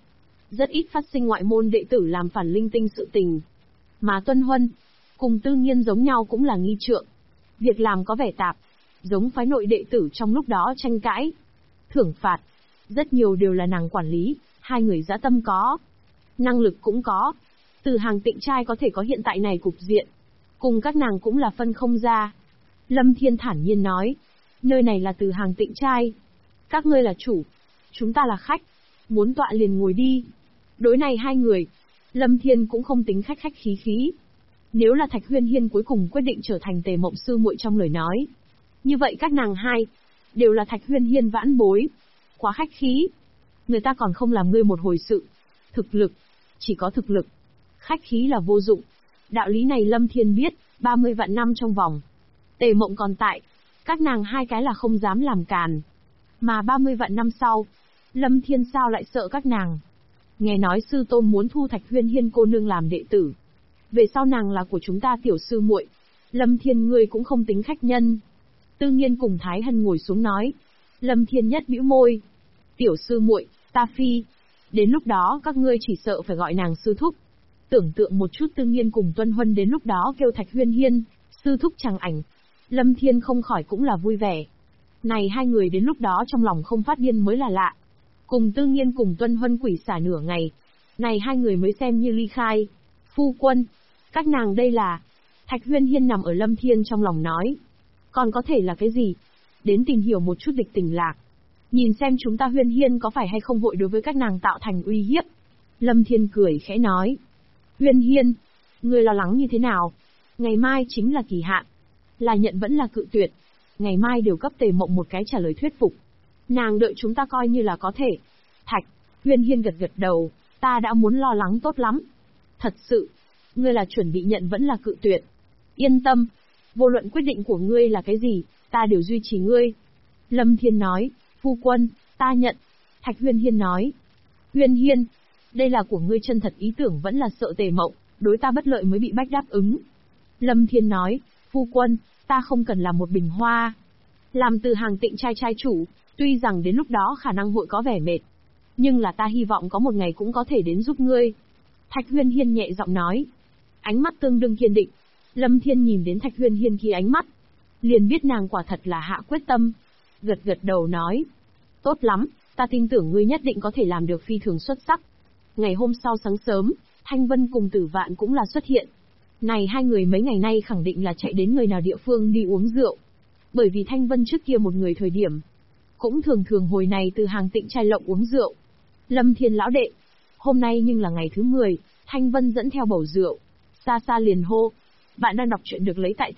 rất ít phát sinh ngoại môn đệ tử làm phản linh tinh sự tình. Mà Tuân Huân, cùng Tư Nghiên giống nhau cũng là nghi trượng. Việc làm có vẻ tạp, giống phái nội đệ tử trong lúc đó tranh cãi. Thưởng phạt, rất nhiều đều là nàng quản lý, hai người dã tâm có. Năng lực cũng có. Từ Hàng Tịnh trai có thể có hiện tại này cục diện. Cùng các nàng cũng là phân không ra. Lâm Thiên thản nhiên nói. Nơi này là Từ Hàng Tịnh trai. Các ngươi là chủ. Chúng ta là khách. Muốn tọa liền ngồi đi. Đối này hai người, Lâm Thiên cũng không tính khách khách khí khí. Nếu là Thạch Huyên Hiên cuối cùng quyết định trở thành Tề Mộng sư muội trong lời nói. Như vậy các nàng hai, đều là Thạch Huyên Hiên vãn bối. Quá khách khí. Người ta còn không làm ngươi một hồi sự. Thực lực. Chỉ có thực lực. Khách khí là vô dụng. Đạo lý này Lâm Thiên biết, 30 vạn năm trong vòng. Tề Mộng còn tại. Các nàng hai cái là không dám làm càn. Mà 30 vạn năm sau, Lâm Thiên sao lại sợ các nàng. Nghe nói sư tôn muốn thu Thạch Huyên Hiên cô nương làm đệ tử. Về sau nàng là của chúng ta tiểu sư muội. Lâm Thiên ngươi cũng không tính khách nhân. Tư Nghiên cùng Thái Hân ngồi xuống nói. Lâm Thiên nhất bĩu môi. Tiểu sư muội, ta phi. Đến lúc đó các ngươi chỉ sợ phải gọi nàng sư thúc. Tưởng tượng một chút Tư Nghiên cùng Tuân Huân đến lúc đó kêu Thạch Huyên Hiên, sư thúc chẳng ảnh. Lâm Thiên không khỏi cũng là vui vẻ. Này hai người đến lúc đó trong lòng không phát điên mới là lạ. Cùng Tư Nghiên cùng Tuân Huân quỷ xả nửa ngày. Này hai người mới xem như ly khai. Phu quân, các nàng đây là... Thạch Huyên Hiên nằm ở Lâm Thiên trong lòng nói. Còn có thể là cái gì? Đến tìm hiểu một chút địch tình lạc. Nhìn xem chúng ta Huyên Hiên có phải hay không vội đối với các nàng tạo thành uy hiếp. Lâm Thiên cười khẽ nói. Huyên Hiên, ngươi lo lắng như thế nào? Ngày mai chính là kỳ hạn. Là nhận vẫn là cự tuyệt. Ngày mai đều cấp Tề Mộng một cái trả lời thuyết phục. Nàng đợi chúng ta coi như là có thể. Thạch, Huyên Hiên gật gật đầu, ta đã muốn lo lắng tốt lắm. Thật sự, ngươi là chuẩn bị nhận vẫn là cự tuyệt. Yên tâm, vô luận quyết định của ngươi là cái gì, ta đều duy trì ngươi. Lâm Thiên nói, phu quân, ta nhận. Thạch Huyên Hiên nói, Huyên Hiên, đây là của ngươi chân thật ý tưởng vẫn là sợ Tề Mộng, đối ta bất lợi mới bị bách đáp ứng. Lâm Thiên nói, phu quân, ta không cần làm một bình hoa. Làm Từ Hàng Tịnh trai trai chủ, tuy rằng đến lúc đó khả năng hội có vẻ mệt, nhưng là ta hy vọng có một ngày cũng có thể đến giúp ngươi. Thạch Huyên Hiên nhẹ giọng nói. Ánh mắt tương đương kiên định. Lâm Thiên nhìn đến Thạch Huyên Hiên khi ánh mắt, liền biết nàng quả thật là hạ quyết tâm. Gật gật đầu nói. Tốt lắm, ta tin tưởng ngươi nhất định có thể làm được phi thường xuất sắc. Ngày hôm sau sáng sớm, Thanh Vân cùng Tử Vạn cũng là xuất hiện. Này hai người mấy ngày nay khẳng định là chạy đến người nào địa phương đi uống rượu. Bởi vì Thanh Vân trước kia một người thời điểm, cũng thường thường hồi này Từ Hàng Tịnh trai lộng uống rượu. Lâm Thiên lão đệ, hôm nay nhưng là ngày thứ 10, Thanh Vân dẫn theo bầu rượu. Xa xa liền hô. Bạn đang đọc truyện được lấy tại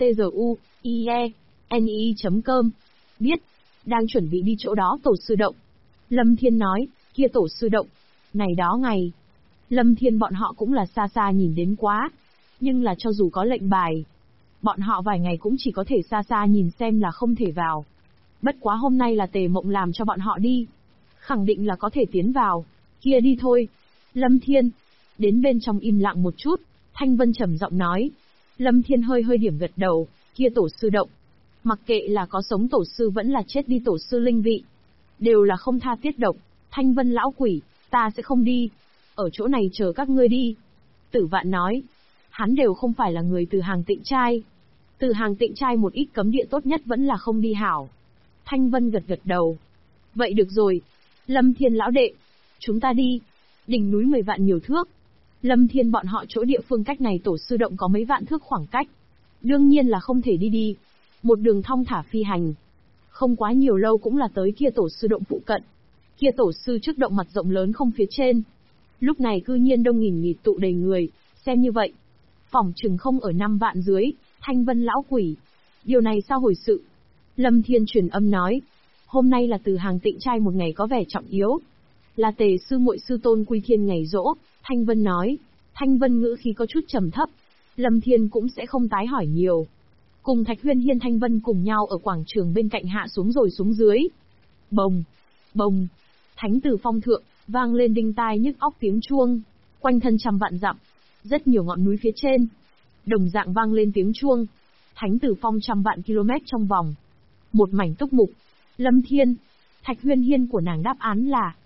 tzu.ie.ne.com. Biết, đang chuẩn bị đi chỗ đó tổ sư động. Lâm Thiên nói, kia tổ sư động. Này đó ngày. Lâm Thiên bọn họ cũng là xa xa nhìn đến quá. Nhưng là cho dù có lệnh bài, bọn họ vài ngày cũng chỉ có thể xa xa nhìn xem là không thể vào. Bất quá hôm nay là Tề Mộng làm cho bọn họ đi. Khẳng định là có thể tiến vào. Kia đi thôi. Lâm Thiên. Đến bên trong im lặng một chút, Thanh Vân trầm giọng nói. Lâm Thiên hơi hơi điểm gật đầu, kia tổ sư động. Mặc kệ là có sống tổ sư vẫn là chết đi tổ sư linh vị. Đều là không tha tiết độc. Thanh Vân lão quỷ, ta sẽ không đi. Ở chỗ này chờ các ngươi đi. Tử Vạn nói. Hắn đều không phải là người Từ Hàng Tịnh trai. Từ Hàng Tịnh trai một ít cấm địa tốt nhất vẫn là không đi hảo. Thanh Vân gật gật đầu. Vậy được rồi. Lâm Thiên lão đệ. Chúng ta đi. Đỉnh núi 10 vạn nhiều thước. Lâm Thiên bọn họ chỗ địa phương cách này tổ sư động có mấy vạn thước khoảng cách. Đương nhiên là không thể đi. Một đường thong thả phi hành. Không quá nhiều lâu cũng là tới kia tổ sư động phụ cận. Kia tổ sư trước động mặt rộng lớn không phía trên. Lúc này cư nhiên đông nghìn nghịt tụ đầy người, xem như vậy. Phỏng chừng không ở 5 vạn dưới, Thanh Vân lão quỷ. Điều này sao hồi sự? Lâm Thiên truyền âm nói. Hôm nay là Từ Hàng Tịnh trai một ngày có vẻ trọng yếu. Là Tề sư muội sư tôn quy thiên ngày rỗ, Thanh Vân nói. Thanh Vân ngữ khí có chút trầm thấp. Lâm Thiên cũng sẽ không tái hỏi nhiều. Cùng Thạch Huyên Hiên Thanh Vân cùng nhau ở quảng trường bên cạnh hạ xuống rồi xuống dưới. Bồng, bồng. Thánh Tử Phong thượng, vang lên đinh tai nhức óc tiếng chuông. Quanh thân trăm vạn dặm. Rất nhiều ngọn núi phía trên. Đồng dạng vang lên tiếng chuông. Thánh Tử Phong trăm vạn km trong vòng. Một mảnh túc mục. Lâm Thiên. Thạch Huyên Hiên của nàng đáp án là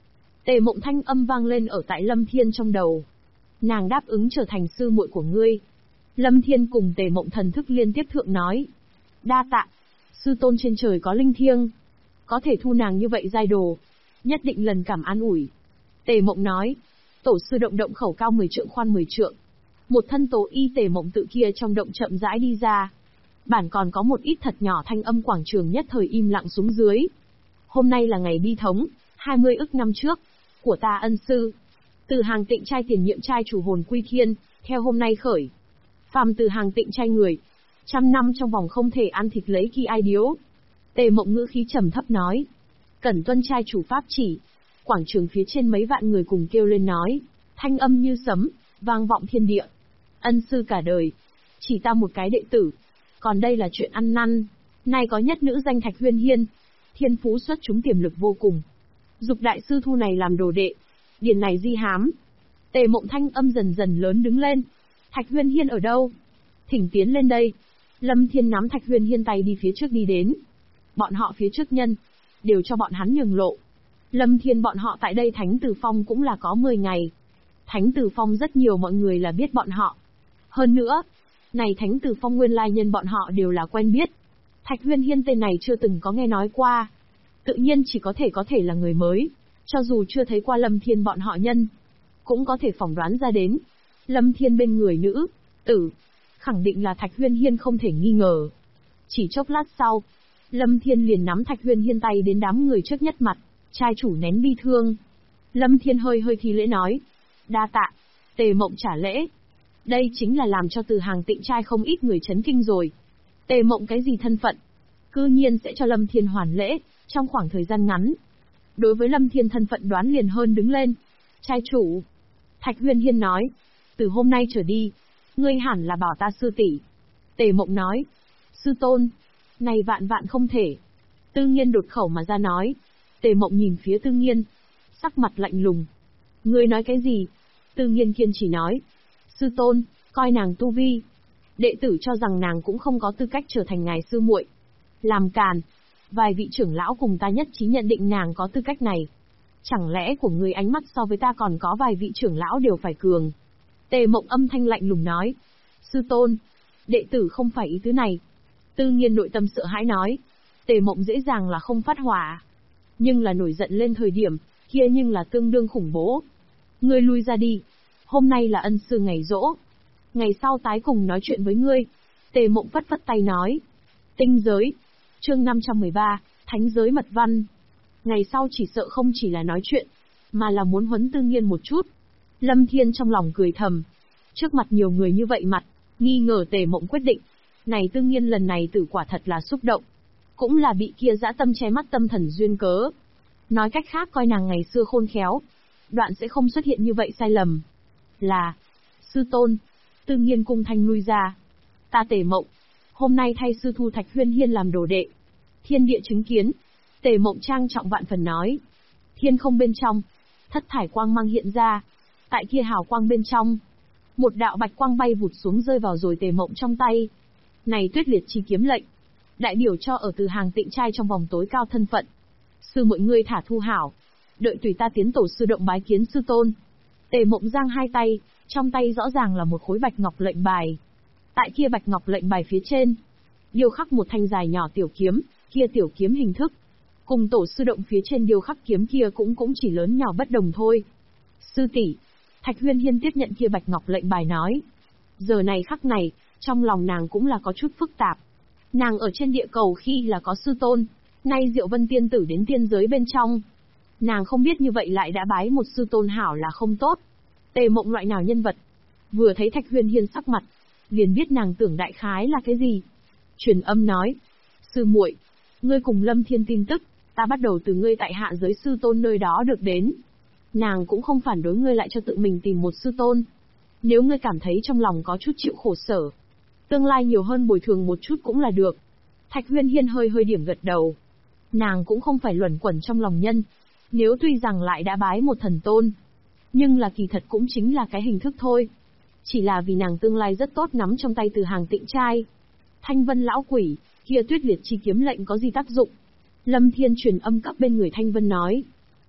Tề Mộng thanh âm vang lên ở tại Lâm Thiên trong đầu. Nàng đáp ứng trở thành sư muội của ngươi. Lâm Thiên cùng Tề Mộng thần thức liên tiếp thượng nói. Đa tạ, sư tôn trên trời có linh thiêng. Có thể thu nàng như vậy giai đồ. Nhất định lần cảm an ủi. Tề Mộng nói. Tổ sư động động khẩu cao 10 trượng khoan 10 trượng. Một thân tố y Tề Mộng tự kia trong động chậm rãi đi ra. Bản còn có một ít thật nhỏ thanh âm quảng trường nhất thời im lặng xuống dưới. Hôm nay là ngày bi thống, 20 ức năm trước, của ta ân sư. Từ hàng tịnh trai tiền nhiệm trai chủ hồn quy thiên, theo hôm nay khởi. Phàm từ hàng tịnh trai người, 100 năm trong vòng không thể ăn thịt lấy khi ai điếu. Tề Mộng ngữ khí trầm thấp nói. Cẩn tuân trai chủ pháp chỉ. Quảng trường phía trên mấy vạn người cùng kêu lên nói. Thanh âm như sấm, vang vọng thiên địa. Ân sư cả đời. Chỉ ta một cái đệ tử. Còn đây là chuyện ăn năn. Nay có nhất nữ danh Thạch Huyên Hiên. Thiên phú xuất chúng tiềm lực vô cùng. Dục đại sư thu này làm đồ đệ. Điền này di hám. Tề Mộng thanh âm dần dần lớn đứng lên. Thạch Huyên Hiên ở đâu? Thỉnh tiến lên đây. Lâm Thiên nắm Thạch Huyên Hiên tay đi phía trước đi đến. Bọn họ phía trước nhân. Đều cho bọn hắn nhường lộ. Lâm Thiên bọn họ tại đây Thánh Từ Phong cũng là có 10 ngày. Thánh Từ Phong rất nhiều mọi người là biết bọn họ. Hơn nữa, này Thánh Từ Phong nguyên lai nhân bọn họ đều là quen biết. Thạch Huyên Hiên tên này chưa từng có nghe nói qua. Tự nhiên chỉ có thể là người mới. Cho dù chưa thấy qua Lâm Thiên bọn họ nhân, cũng có thể phỏng đoán ra đến. Lâm Thiên bên người nữ, tử, khẳng định là Thạch Huyên Hiên không thể nghi ngờ. Chỉ chốc lát sau, Lâm Thiên liền nắm Thạch Huyên Hiên tay đến đám người trước nhất mặt, trai chủ nén bi thương. Lâm Thiên hơi thi lễ nói, đa tạ, Tề Mộng trả lễ. Đây chính là làm cho từ hàng tịnh trai không ít người chấn kinh rồi. Tề Mộng cái gì thân phận? Cư nhiên sẽ cho Lâm Thiên hoàn lễ, trong khoảng thời gian ngắn. Đối với Lâm Thiên thân phận đoán liền hơn đứng lên. Trai chủ. Thạch Huyên Hiên nói, từ hôm nay trở đi, ngươi hẳn là bảo ta sư tỷ. Tề Mộng nói, sư tôn, này vạn vạn không thể. Tư Nghiên đột khẩu mà ra nói. Tề Mộng nhìn phía Tư Nghiên, sắc mặt lạnh lùng. Ngươi nói cái gì? Tư Nghiên kiên chỉ nói, sư tôn, coi nàng tu vi. Đệ tử cho rằng nàng cũng không có tư cách trở thành ngài sư muội. Làm càn. Vài vị trưởng lão cùng ta nhất trí nhận định nàng có tư cách này. Chẳng lẽ của ngươi ánh mắt so với ta còn có vài vị trưởng lão đều phải cường. Tề Mộng âm thanh lạnh lùng nói. Sư tôn, đệ tử không phải ý tứ này. Tư Nghiên nội tâm sợ hãi nói. Tề Mộng dễ dàng là không phát hỏa. Nhưng là nổi giận lên thời điểm, kia nhưng là tương đương khủng bố. Ngươi lui ra đi. Hôm nay là ân sư ngày giỗ. Ngày sau tái cùng nói chuyện với ngươi. Tề Mộng phất phất tay nói. Tinh giới. Chương 513, Thánh giới mật văn. Ngày sau chỉ sợ không chỉ là nói chuyện, mà là muốn huấn Tư Nghiên một chút. Lâm Thiên trong lòng cười thầm. Trước mặt nhiều người như vậy mặt, nghi ngờ Tề Mộng quyết định. Này Tư Nghiên lần này tử quả thật là xúc động. Cũng là bị kia dã tâm che mắt tâm thần duyên cớ. Nói cách khác coi nàng ngày xưa khôn khéo. Đoạn sẽ không xuất hiện như vậy sai lầm. Là, sư tôn. Tư Nghiên cung thanh lui ra. Ta Tề Mộng. Hôm nay thay sư thu Thạch Huyên Hiên làm đồ đệ. Thiên địa chứng kiến. Tề Mộng trang trọng vạn phần nói. Thiên không bên trong. Thất thải quang mang hiện ra. Tại kia hào quang bên trong. Một đạo bạch quang bay vụt xuống rơi vào rồi Tề Mộng trong tay. Này Tuyết Liệt chi kiếm lệnh. Đại biểu cho ở từ hàng tịnh trai trong vòng tối cao thân phận. Sư mọi ngươi thả thu hảo. Đợi tùy ta tiến tổ sư động bái kiến sư tôn. Tề Mộng giang hai tay. Trong tay rõ ràng là một khối bạch ngọc lệnh bài. Tại kia bạch ngọc lệnh bài phía trên, điêu khắc một thanh dài nhỏ tiểu kiếm, kia tiểu kiếm hình thức. Cùng tổ sư động phía trên điêu khắc kiếm kia cũng chỉ lớn nhỏ bất đồng thôi. Sư tỷ, Thạch Huyên Hiên tiếp nhận kia bạch ngọc lệnh bài nói. Giờ này khắc này, trong lòng nàng cũng là có chút phức tạp. Nàng ở trên địa cầu khi là có sư tôn, nay Diệu Vân tiên tử đến tiên giới bên trong. Nàng không biết như vậy lại đã bái một sư tôn hảo là không tốt. Tề Mộng loại nào nhân vật? Vừa thấy Thạch Huyên Hiên sắc mặt, liền biết nàng tưởng đại khái là cái gì. Truyền âm nói, sư muội, ngươi cùng Lâm Thiên tin tức, ta bắt đầu từ ngươi tại hạ giới sư tôn nơi đó được đến. Nàng cũng không phản đối ngươi lại cho tự mình tìm một sư tôn. Nếu ngươi cảm thấy trong lòng có chút chịu khổ sở, tương lai nhiều hơn bồi thường một chút cũng là được. Thạch Huyên Hiên hơi điểm gật đầu. Nàng cũng không phải luẩn quẩn trong lòng nhân. Nếu tuy rằng lại đã bái một thần tôn, nhưng là kỳ thật cũng chính là cái hình thức thôi. Chỉ là vì nàng tương lai rất tốt nắm trong tay từ hàng tịnh trai. Thanh Vân lão quỷ, kia Tuyết Liệt chi kiếm lệnh có gì tác dụng? Lâm Thiên truyền âm cấp bên người Thanh Vân nói.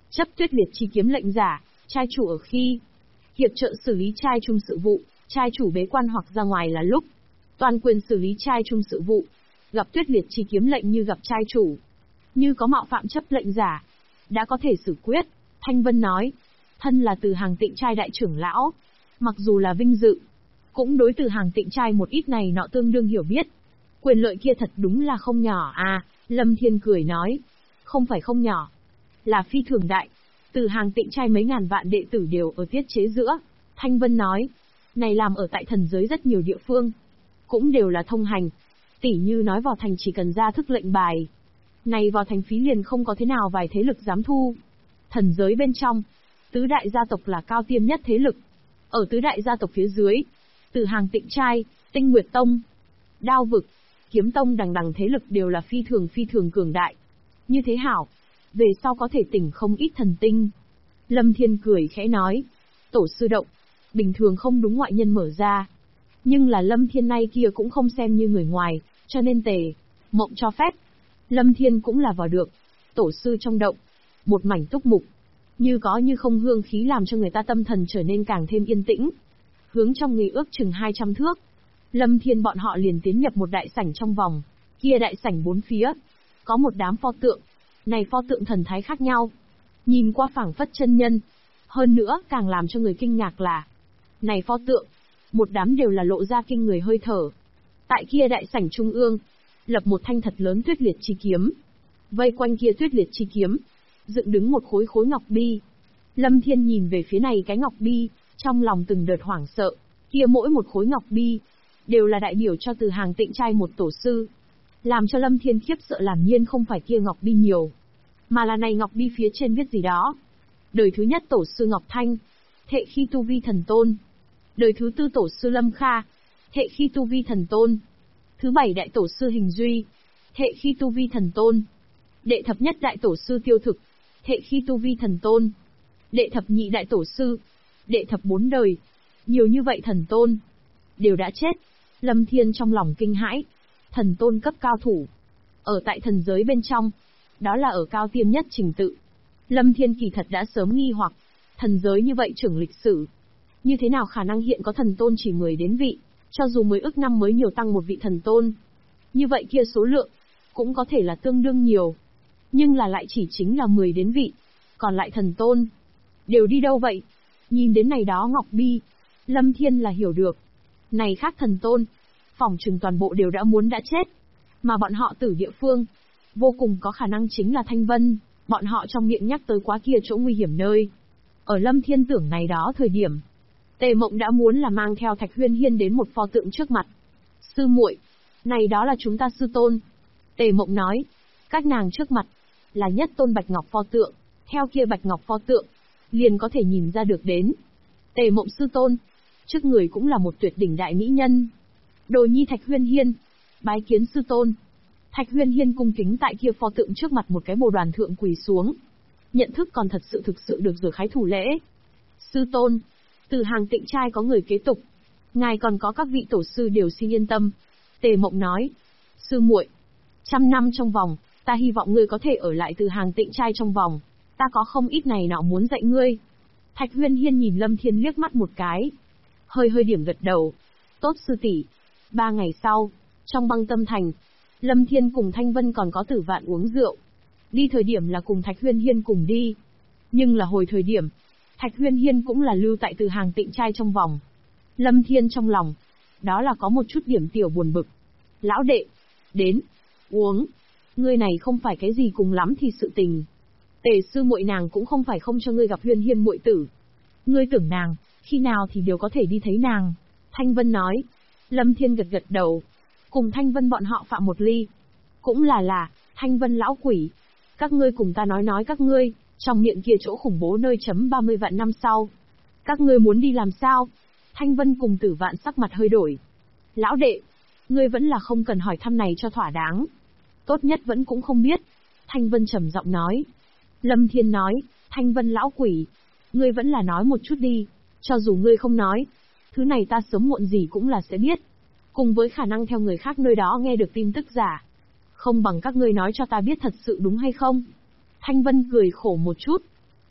Chấp Tuyết Liệt chi kiếm lệnh giả, trai chủ ở khi hiệp trợ xử lý trai chung sự vụ, trai chủ bế quan hoặc ra ngoài là lúc toàn quyền xử lý trai chung sự vụ. Gặp Tuyết Liệt chi kiếm lệnh như gặp trai chủ, như có mạo phạm chấp lệnh giả, đã có thể xử quyết. Thanh Vân nói, thân là Từ Hàng Tịnh trai đại trưởng lão, mặc dù là vinh dự, cũng đối Từ Hàng Tịnh trai một ít này nọ tương đương hiểu biết. Quyền lợi kia thật đúng là không nhỏ à, Lâm Thiên cười nói, không phải không nhỏ, là phi thường đại. Từ Hàng Tịnh trai mấy ngàn vạn đệ tử đều ở tiết chế giữa. Thanh Vân nói, này làm ở tại thần giới rất nhiều địa phương, cũng đều là thông hành. Tỷ như nói vào thành chỉ cần ra thức lệnh bài, này vào thành phí liền không có thế nào vài thế lực dám thu. Thần giới bên trong, tứ đại gia tộc là cao tiêm nhất thế lực. Ở tứ đại gia tộc phía dưới, Từ Hàng Tịnh trai, Tinh Nguyệt Tông, Đao Vực, Kiếm Tông đằng đằng thế lực đều là phi thường cường đại. Như thế hảo, về sau có thể tỉnh không ít thần tinh. Lâm Thiên cười khẽ nói, tổ sư động, bình thường không đúng ngoại nhân mở ra. Nhưng là Lâm Thiên nay kia cũng không xem như người ngoài, cho nên Tề Mộng cho phép. Lâm Thiên cũng là vào được. Tổ sư trong động, một mảnh túc mục, như có như không hương khí làm cho người ta tâm thần trở nên càng thêm yên tĩnh. Hướng trong người ước chừng 200 thước, Lâm Thiên bọn họ liền tiến nhập một đại sảnh trong vòng. Kia đại sảnh bốn phía, có một đám pho tượng. Này pho tượng thần thái khác nhau, nhìn qua phảng phất chân nhân. Hơn nữa, càng làm cho người kinh ngạc là, này pho tượng, một đám đều là lộ ra kinh người hơi thở. Tại kia đại sảnh trung ương, lập một thanh thật lớn Tuyết Liệt chi kiếm. Vây quanh kia Tuyết Liệt chi kiếm, dựng đứng một khối ngọc bi. Lâm Thiên nhìn về phía này cái ngọc bi, trong lòng từng đợt hoảng sợ. Kia mỗi một khối ngọc bi, đều là đại biểu cho Từ Hàng Tịnh trai một tổ sư. Làm cho Lâm Thiên khiếp sợ làm nhiên không phải kia ngọc bi nhiều, mà là này ngọc bi phía trên viết gì đó. Đời thứ nhất tổ sư Ngọc Thanh, thệ khi tu vi thần tôn. Đời thứ tư tổ sư Lâm Kha, thệ khi tu vi thần tôn. Thứ bảy đại tổ sư Hình Duy, thệ khi tu vi thần tôn. Đệ thập nhất đại tổ sư Tiêu Thực, thệ khi tu vi thần tôn. Đệ thập nhị đại tổ sư, đệ thập bốn đời. Nhiều như vậy thần tôn, đều đã chết. Lâm Thiên trong lòng kinh hãi. Thần tôn cấp cao thủ, ở tại thần giới bên trong, đó là ở cao tiêm nhất trình tự. Lâm Thiên kỳ thật đã sớm nghi hoặc, thần giới như vậy trưởng lịch sử, như thế nào khả năng hiện có thần tôn chỉ 10 đến vị, cho dù 10 ức năm mới nhiều tăng một vị thần tôn. Như vậy kia số lượng, cũng có thể là tương đương nhiều, nhưng là lại chỉ chính là 10 đến vị, còn lại thần tôn, đều đi đâu vậy? Nhìn đến này đó ngọc bi, Lâm Thiên là hiểu được, này khác thần tôn, phỏng chừng toàn bộ đều đã muốn đã chết, mà bọn họ tử địa phương, vô cùng có khả năng chính là Thanh Vân, bọn họ trong miệng nhắc tới quá kia chỗ nguy hiểm nơi. Ở Lâm Thiên tưởng này đó thời điểm, Tề Mộng đã muốn là mang theo Thạch Huyên Hiên đến một pho tượng trước mặt. Sư muội, này đó là chúng ta sư tôn. Tề Mộng nói, các nàng trước mặt, là nhất tôn Bạch Ngọc pho tượng, theo kia Bạch Ngọc pho tượng, liền có thể nhìn ra được đến. Tề Mộng sư tôn, trước người cũng là một tuyệt đỉnh đại mỹ nhân. Đồ nhi Thạch Huyên Hiên, bái kiến sư tôn. Thạch Huyên Hiên cung kính tại kia pho tượng trước mặt một cái bồ đoàn thượng quỳ xuống. Nhận thức còn thật sự thực sự được rồi khái thủ lễ. Sư tôn, Từ Hàng Tịnh trai có người kế tục, ngài còn có các vị tổ sư đều xin yên tâm. Tề Mộng nói, sư muội, 100 năm trong vòng, ta hy vọng ngươi có thể ở lại Từ Hàng Tịnh trai trong vòng, ta có không ít này nọ muốn dạy ngươi. Thạch Huyên Hiên nhìn Lâm Thiên liếc mắt một cái, hơi điểm gật đầu. Tốt sư tỷ. 3 ngày sau, trong Băng Tâm Thành, Lâm Thiên cùng Thanh Vân còn có Tử Vạn uống rượu. Đi thời điểm là cùng Thạch Huyên Hiên cùng đi, nhưng là hồi thời điểm, Thạch Huyên Hiên cũng là lưu tại Từ Hàng Tịnh trai trong vòng. Lâm Thiên trong lòng, đó là có một chút điểm tiểu buồn bực. Lão đệ, đến, uống. Ngươi này không phải cái gì cùng lắm thì sự tình. Tề sư muội nàng cũng không phải không cho ngươi gặp Huyên Hiên muội tử. Ngươi tưởng nàng, khi nào thì đều có thể đi thấy nàng. Thanh Vân nói. Lâm Thiên gật gật đầu, cùng Thanh Vân bọn họ phạm một ly. Cũng là, Thanh Vân lão quỷ. Các ngươi cùng ta nói các ngươi, trong miệng kia chỗ khủng bố nơi chấm 30 vạn năm sau. Các ngươi muốn đi làm sao? Thanh Vân cùng Tử Vạn sắc mặt hơi đổi. Lão đệ, ngươi vẫn là không cần hỏi thăm này cho thỏa đáng. Tốt nhất vẫn cũng không biết. Thanh Vân trầm giọng nói. Lâm Thiên nói, Thanh Vân lão quỷ, ngươi vẫn là nói một chút đi, cho dù ngươi không nói, thứ này ta sớm muộn gì cũng là sẽ biết. Cùng với khả năng theo người khác nơi đó nghe được tin tức giả, không bằng các ngươi nói cho ta biết thật sự đúng hay không. Thanh Vân cười khổ một chút.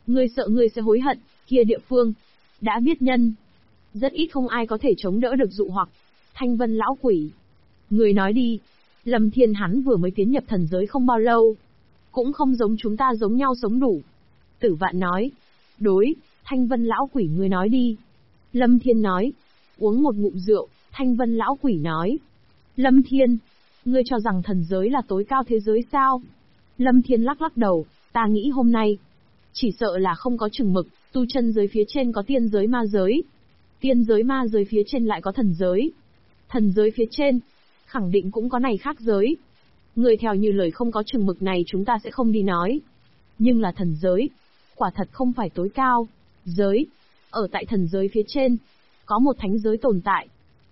Ngươi sợ ngươi sẽ hối hận, kia địa phương. Đã biết nhân. Rất ít không ai có thể chống đỡ được dụ hoặc. Thanh vân lão quỷ. Ngươi nói đi. Lâm Thiên hắn vừa mới tiến nhập thần giới không bao lâu. Cũng không giống chúng ta giống nhau sống đủ. Tử Vạn nói. Đối, Thanh vân lão quỷ ngươi nói đi. Lâm Thiên nói. Uống một ngụm rượu, Thanh vân lão quỷ nói. Lâm Thiên, ngươi cho rằng thần giới là tối cao thế giới sao? Lâm Thiên lắc lắc đầu, ta nghĩ hôm nay, chỉ sợ là không có chừng mực, tu chân giới phía trên có tiên giới ma giới. Tiên giới ma giới phía trên lại có thần giới. Thần giới phía trên, khẳng định cũng có này khác giới. Người theo như lời không có chừng mực này chúng ta sẽ không đi nói. Nhưng là thần giới, quả thật không phải tối cao. Giới, ở tại thần giới phía trên, có một thánh giới tồn tại.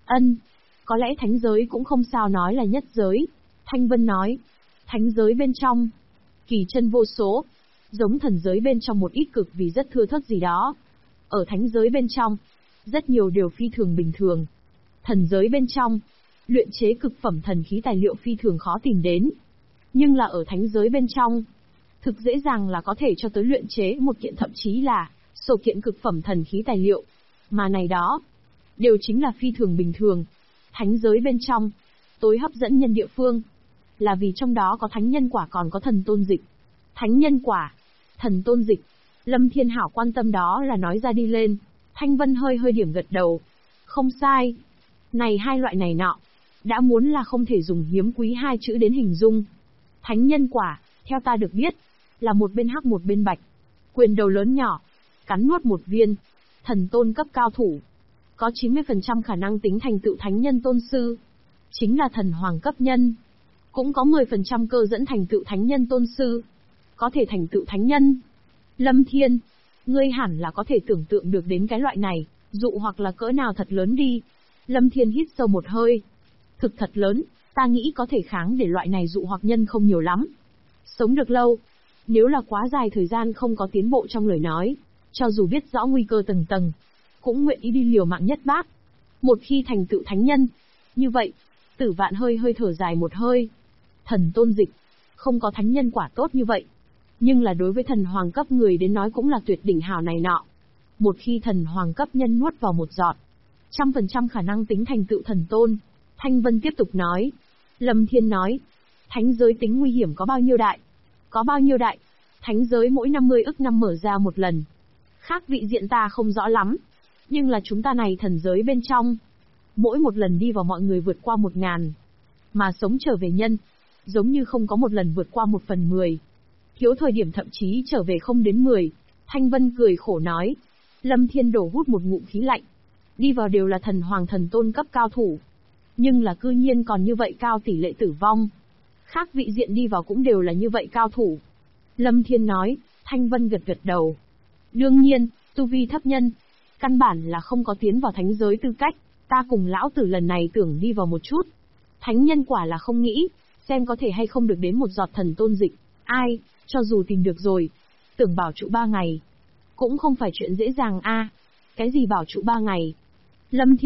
Có lẽ thánh giới cũng không sao nói là nhất giới. Thanh Vân nói, thánh giới bên trong, kỳ chân vô số, giống thần giới bên trong một ít cực vì rất thưa thớt gì đó. Ở thánh giới bên trong, rất nhiều điều phi thường bình thường. Thần giới bên trong, luyện chế cực phẩm thần khí tài liệu phi thường khó tìm đến. Nhưng là ở thánh giới bên trong, thực dễ dàng là có thể cho tới luyện chế một kiện thậm chí là số kiện cực phẩm thần khí tài liệu. Mà này đó, đều chính là phi thường bình thường. Thánh giới bên trong, tối hấp dẫn nhân địa phương, là vì trong đó có thánh nhân quả còn có thần tôn dịch. Thánh nhân quả, thần tôn dịch, Lâm Thiên Hảo quan tâm đó là nói ra đi lên. Thanh Vân hơi hơi điểm gật đầu. Không sai. Này hai loại này nọ, đã muốn là không thể dùng hiếm quý hai chữ đến hình dung. Thánh nhân quả, theo ta được biết, là một bên hắc một bên bạch. Quyền đầu lớn nhỏ, cắn nuốt một viên, thần tôn cấp cao thủ. Có 90% khả năng tính thành tựu thánh nhân tôn sư. Chính là thần hoàng cấp nhân. Cũng có 10% cơ dẫn thành tựu thánh nhân tôn sư. Có thể thành tựu thánh nhân. Lâm Thiên, ngươi hẳn là có thể tưởng tượng được đến cái loại này, dụ hoặc là cỡ nào thật lớn đi. Lâm Thiên hít sâu một hơi. Thực thật lớn, ta nghĩ có thể kháng để loại này dụ hoặc nhân không nhiều lắm. Sống được lâu, nếu là quá dài thời gian không có tiến bộ trong lời nói, cho dù biết rõ nguy cơ tầng tầng, cũng nguyện ý đi liều mạng nhất bác. Một khi thành tựu thánh nhân, như vậy, Tử Vạn hơi hơi thở dài một hơi. Thần tôn dịch, không có thánh nhân quả tốt như vậy. Nhưng là đối với thần hoàng cấp người đến nói cũng là tuyệt đỉnh hào này nọ. Một khi thần hoàng cấp nhân nuốt vào một giọt, 100% khả năng tính thành tựu thần tôn. Thanh Vân tiếp tục nói. Lâm Thiên nói, thánh giới tính nguy hiểm có bao nhiêu đại? Có bao nhiêu đại? Thánh giới mỗi 50 ức năm mở ra một lần. Khác vị diện ta không rõ lắm. Nhưng là chúng ta này thần giới bên trong, mỗi một lần đi vào mọi người vượt qua 1000. Mà sống trở về nhân, giống như không có một lần vượt qua 1/10. Thiếu thời điểm thậm chí trở về không đến 10. Thanh Vân cười khổ nói. Lâm Thiên đổ hút một ngụm khí lạnh. Đi vào đều là thần hoàng thần tôn cấp cao thủ. Nhưng là cư nhiên còn như vậy cao tỷ lệ tử vong. Khác vị diện đi vào cũng đều là như vậy cao thủ. Lâm Thiên nói, Thanh Vân gật gật đầu. Đương nhiên, tu vi thấp nhân, căn bản là không có tiến vào thánh giới tư cách. Ta cùng lão tử lần này tưởng đi vào một chút. Thánh nhân quả là không nghĩ, xem có thể hay không được đến một giọt thần tôn dịch. Ai, cho dù tìm được rồi, tưởng bảo trụ 3 ngày. Cũng không phải chuyện dễ dàng a. Cái gì bảo trụ 3 ngày? Lâm Thiên